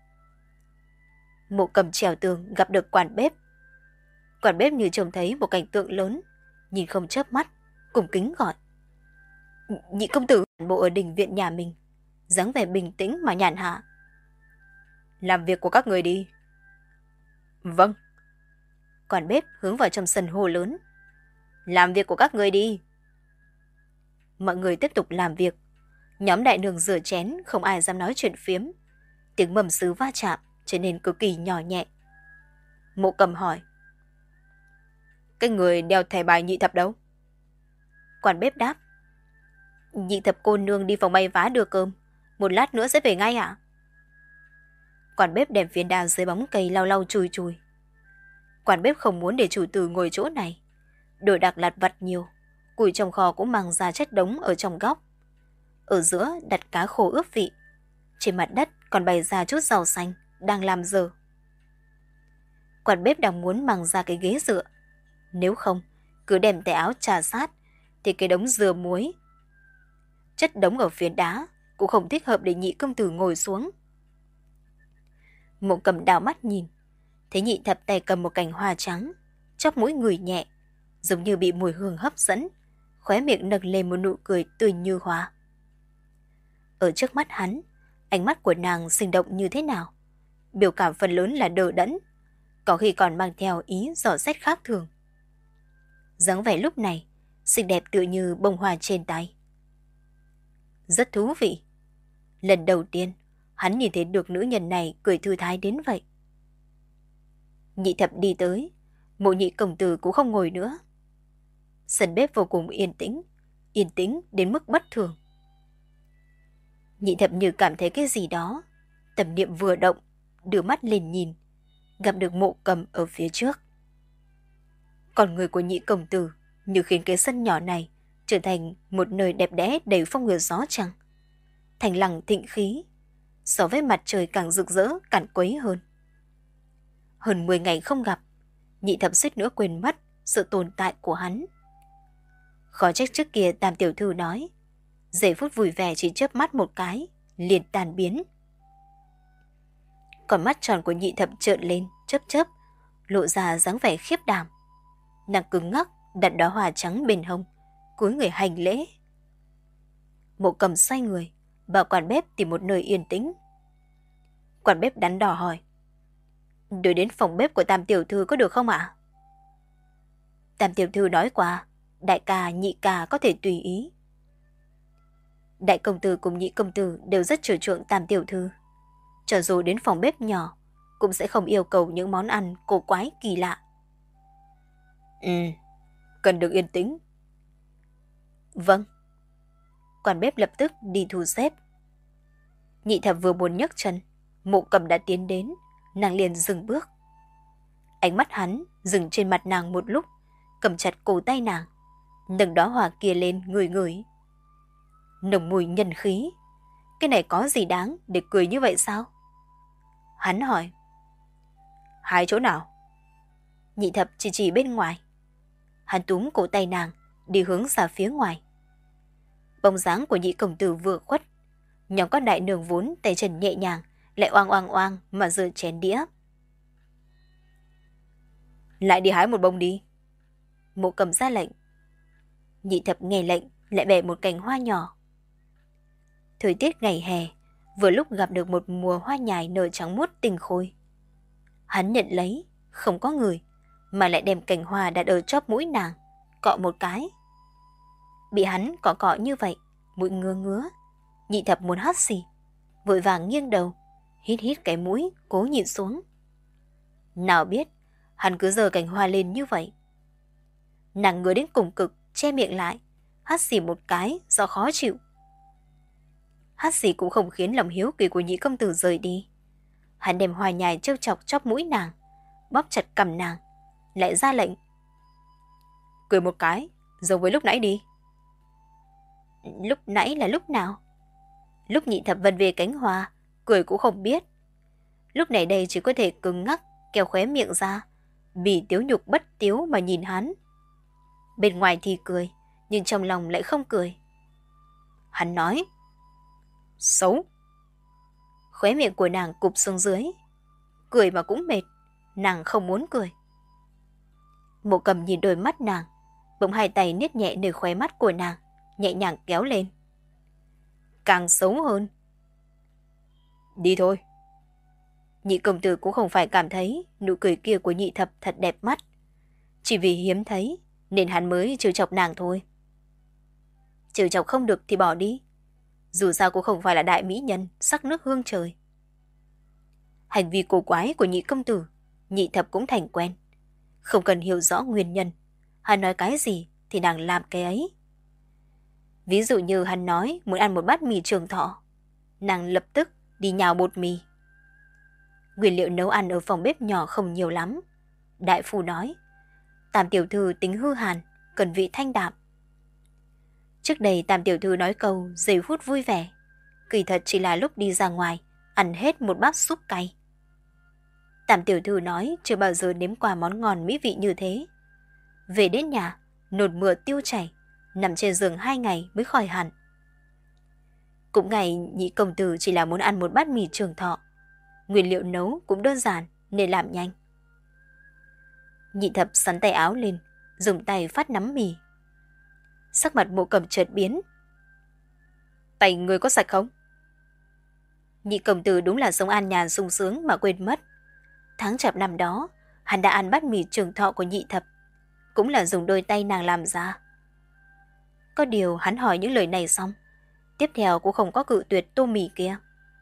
Mộ Cầm trèo tường gặp được quản bếp. Quản bếp như trông thấy một cảnh tượng lớn, nhìn không chớp mắt, cùng kính gọi. Nhị công tử bộ ở đình viện nhà mình, dáng vẻ bình tĩnh mà nhàn hạ. Làm việc của các người đi. Vâng. Quản bếp hướng vào trong sân hô lớn. Làm việc của các người đi. Mọi người tiếp tục làm việc. Nhóm đại nương rửa chén, không ai dám nói chuyện phiếm. Tiếng mầm sứ va chạm trở nên cực kỳ nhỏ nhẹ. Mộ Cầm hỏi. Cái người đeo thẻ bài nhị thập đâu? Quản bếp đáp. Nhị thập cô nương đi phòng may vá đưa cơm, một lát nữa sẽ về ngay ạ. Quản bếp đem phiến đá dưới bóng cây lau lau chùi chùi. Quản bếp không muốn để chủ tử ngồi chỗ này. Đồ đạc lặt vặt nhiều, củi trong kho cũng mang ra chất đống ở trong góc. Ở giữa đặt cá khô ướp vị. Trên mặt đất còn bày ra chút rau xanh, đang làm dở. Quản bếp đang muốn mang ra cái ghế dựa. Nếu không, cứ đem tay áo trà sát, thì cái đống dừa muối, chất đống ở phiến đá, cũng không thích hợp để nhị công tử ngồi xuống. Mộ Cầm đảo mắt nhìn, thấy nhị thập tay cầm một cành hoa trắng, chóp mũi ngửi nhẹ, giống như bị mùi hương hấp dẫn, khóe miệng nâng lên một nụ cười tươi như hoa. Ở trước mắt hắn, ánh mắt của nàng sinh động như thế nào? Biểu cảm phần lớn là đờ đẫn, có khi còn mang theo ý dò xét khác thường. Dáng vẻ lúc này, xinh đẹp tựa như bông hoa trên tay. Rất thú vị. Lần đầu tiên, hắn nhìn thấy được nữ nhân này cười thư thái đến vậy. Nhị thập đi tới, Mộ nhị công tử cũng không ngồi nữa. Sân bếp vô cùng yên tĩnh, yên tĩnh đến mức bất thường. Nhị thập như cảm thấy cái gì đó, tâm niệm vừa động, đưa mắt lên nhìn, gặp được Mộ Cầm ở phía trước. Còn người của nhị công tử như khiến cái sân nhỏ này trở thành một nơi đẹp đẽ đầy phong ngừa gió trăng, thành lăng thịnh khí, so với mặt trời càng rực rỡ, càng quấy hơn. Hơn mười ngày không gặp, nhị thập suýt nữa quên mất sự tồn tại của hắn. Khó trách trước kia Tam tiểu thư nói, giây phút vui vẻ chỉ chớp mắt một cái, liền tan biến. Còn mắt tròn của nhị thập trợn lên, chớp chớp, lộ ra dáng vẻ khiếp đảm. Nàng cứng ngắc đặt đóa hoa trắng bên hông, cúi người hành lễ. Mộ Cầm xoay người, bảo quản bếp tìm một nơi yên tĩnh. Quản bếp đắn đo hỏi, đưa đến phòng bếp của Tam tiểu thư có được không ạ? Tam tiểu thư nói qua, đại ca, nhị ca có thể tùy ý. Đại công tử cùng nhị công tử đều rất chiều chuộng Tam tiểu thư. Cho dù đến phòng bếp nhỏ, cũng sẽ không yêu cầu những món ăn cổ quái kỳ lạ. Ừ, cần được yên tĩnh. Vâng. Quản bếp lập tức đi thu xếp. Nhị thập vừa muốn nhấc chân, Mộ Cầm đã tiến đến, nàng liền dừng bước. Ánh mắt hắn dừng trên mặt nàng một lúc, cầm chặt cổ tay nàng, nâng đóa hoa kia lên ngửi ngửi. Nồng mùi nhân khí, cái này có gì đáng để cười như vậy sao? Hắn hỏi. Hai chỗ nào? Nhị thập chỉ chỉ bên ngoài. Hắn túm cổ tay nàng, đi hướng ra phía ngoài. Bóng dáng của nhị công tử vừa khuất, nhóm các đại nương vốn tay chân nhẹ nhàng, lại oang oang oang mà rửa chén đĩa. Lại đi hái một bông đi. Mộ Cầm ra lệnh. Nhị thập nghe lệnh, lại bẻ một cành hoa nhỏ. Thời tiết ngày hè, vừa lúc gặp được một mùa hoa nhài nở trắng muốt tinh khôi. Hắn nhận lấy, không có người, mà lại đem cành hoa đặt ở chóp mũi nàng, cọ một cái. Bị hắn cọ cọ như vậy, mũi ngứa ngứa, nhị thập muốn hắt xì, vội vàng nghiêng đầu, hít hít cái mũi, cố nhìn xuống. Nào biết, hắn cứ giơ cành hoa lên như vậy. Nàng ngứa đến cùng cực, che miệng lại, hắt xì một cái do khó chịu. Hắt xì cũng không khiến lòng hiếu kỳ của nhị công tử rời đi. Hắn đem hoa nhài trêu chọc chóp mũi nàng, bóp chặt cằm nàng, lại ra lệnh. Cười một cái, giống với lúc nãy đi. Lúc nãy là lúc nào? Lúc nhị thập vân về cánh hoa, cười cũng không biết. Lúc này đây chỉ có thể cứng ngắc, kéo khóe miệng ra, bỉ tiếu nhục bất tiếu mà nhìn hắn. Bên ngoài thì cười, nhưng trong lòng lại không cười. Hắn nói. Xấu. Khóe miệng của nàng cụp xuống dưới. Cười mà cũng mệt, nàng không muốn cười. Mộ Cầm nhìn đôi mắt nàng, bỗng hai tay niết nhẹ nơi khóe mắt của nàng, nhẹ nhàng kéo lên. Càng xấu hơn. Đi thôi. Nhị công tử cũng không phải cảm thấy nụ cười kia của nhị thập thật đẹp mắt. Chỉ vì hiếm thấy nên hắn mới trêu chọc nàng thôi. Trêu chọc không được thì bỏ đi. Dù sao cũng không phải là đại mỹ nhân, sắc nước hương trời. Hành vi cổ quái của nhị công tử, nhị thập cũng thành quen. Không cần hiểu rõ nguyên nhân, hắn nói cái gì thì nàng làm cái ấy. Ví dụ như hắn nói muốn ăn một bát mì Trường Thọ, nàng lập tức đi nhào bột mì. Nguyên liệu nấu ăn ở phòng bếp nhỏ không nhiều lắm. Đại phu nói, Tam tiểu thư tính hư hàn, cần vị thanh đạm. Trước đây Tam tiểu thư nói câu giây phút vui vẻ, kỳ thật chỉ là lúc đi ra ngoài ăn hết một bát súp cay. Tam tiểu thư nói chưa bao giờ nếm qua món ngon mỹ vị như thế. Về đến nhà, nôn mửa tiêu chảy, nằm trên giường hai ngày mới khỏi hẳn. Cũng ngày nhị công tử chỉ là muốn ăn một bát mì Trường Thọ. Nguyên liệu nấu cũng đơn giản nên làm nhanh. Nhị thập sắn tay áo lên, dùng tay phát nắm mì. Sắc mặt Mộ Cầm chợt biến. Tay người có sạch không? Nhị công tử đúng là sống an nhàn sung sướng mà quên mất. Tháng chạp năm đó, hắn đã ăn bát mì Trường Thọ của nhị thập, cũng là dùng đôi tay nàng làm ra. Có điều hắn hỏi những lời này xong, tiếp theo cũng không có cự tuyệt tô mì kia.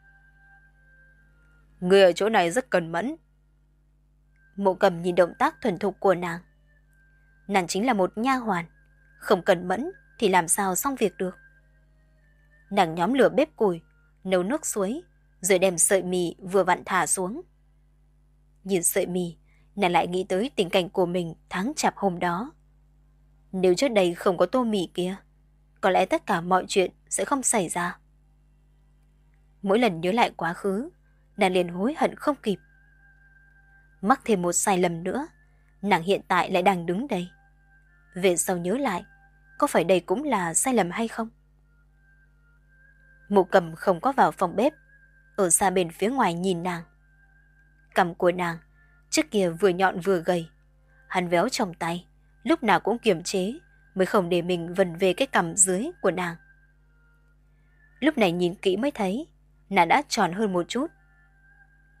Người ở chỗ này rất cẩn mẫn. Mộ Cầm nhìn động tác thuần thục của nàng. Nàng chính là một nha hoàn, không cẩn mẫn thì làm sao xong việc được. Nàng nhóm lửa bếp củi, nấu nước suối, rồi đem sợi mì vừa vặn thả xuống. Nhìn sợi mì, nàng lại nghĩ tới tình cảnh của mình tháng chạp hôm đó. Nếu trước đây không có tô mì kia, có lẽ tất cả mọi chuyện sẽ không xảy ra. Mỗi lần nhớ lại quá khứ, nàng liền hối hận không kịp. Mắc thêm một sai lầm nữa, nàng hiện tại lại đang đứng đây. Về sau nhớ lại, có phải đây cũng là sai lầm hay không? Mộ Cầm không có vào phòng bếp, ở xa bên phía ngoài nhìn nàng. Cằm của nàng, trước kia vừa nhọn vừa gầy. Hắn véo trong tay, lúc nào cũng kiềm chế, mới không để mình vần về cái cằm dưới của nàng. Lúc này nhìn kỹ mới thấy, nàng đã tròn hơn một chút.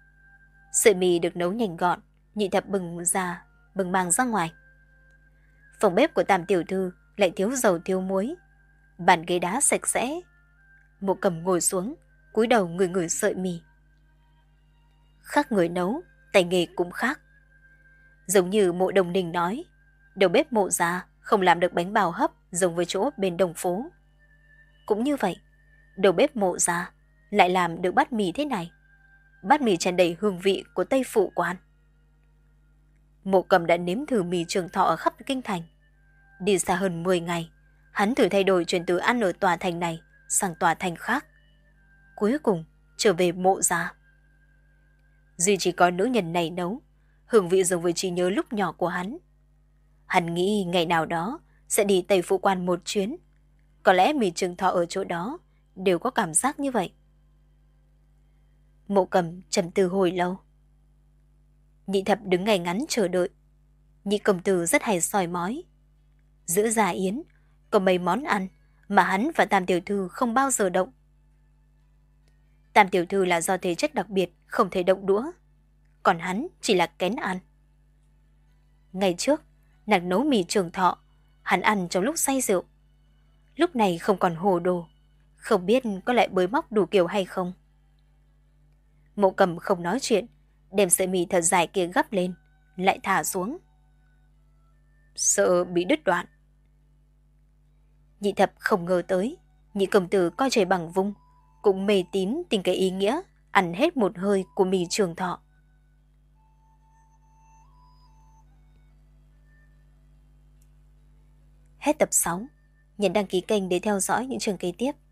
Sợi mì được nấu nhanh gọn, nhị thập bừng ra, bừng mang ra ngoài. Phòng bếp của Tam tiểu thư lại thiếu dầu thiếu muối. Bàn ghế đá sạch sẽ. Mộ Cầm ngồi xuống, cúi đầu ngửi ngửi sợi mì. Khác người nấu, tay nghề cũng khác. Giống như Mộ Đồng Ninh nói, đầu bếp Mộ gia không làm được bánh bào hấp giống với chỗ bên Đồng phố. Cũng như vậy, đầu bếp Mộ gia lại làm được bát mì thế này. Bát mì tràn đầy hương vị của Tây Phụ Quan. Mộ Cầm đã nếm thử mì Trường Thọ ở khắp kinh thành. Đi xa hơn mười ngày, hắn thử thay đổi chuyển từ ăn ở tòa thành này sang tòa thành khác. Cuối cùng trở về Mộ gia. Duy chỉ có nữ nhân này nấu, hương vị giống với trí nhớ lúc nhỏ của hắn. Hắn nghĩ ngày nào đó sẽ đi Tây Phụ Quan một chuyến. Có lẽ mì Trường Thọ ở chỗ đó đều có cảm giác như vậy. Mộ Cầm trầm tư hồi lâu. Nhị thập đứng ngay ngắn chờ đợi. Nhị công tử rất hay soi mói. Giữa gia yến có mấy món ăn mà hắn và Tam tiểu thư không bao giờ động. Tam tiểu thư là do thể chất đặc biệt không thể động đũa, còn hắn chỉ là kén ăn. Ngày trước, nàng nấu mì Trường Thọ, hắn ăn trong lúc say rượu. Lúc này không còn hồ đồ, không biết có lại bới móc đủ kiểu hay không. Mộ Cầm không nói chuyện, đem sợi mì thật dài kia gấp lên, lại thả xuống. Sợ bị đứt đoạn. Nhị thập không ngờ tới, nhị công tử coi trời bằng vung, cũng mê tín tình cái ý nghĩa ăn hết một hơi của mì Trường Thọ. Hết tập sáu. Nhấn đăng ký kênh để theo dõi những chương kế tiếp.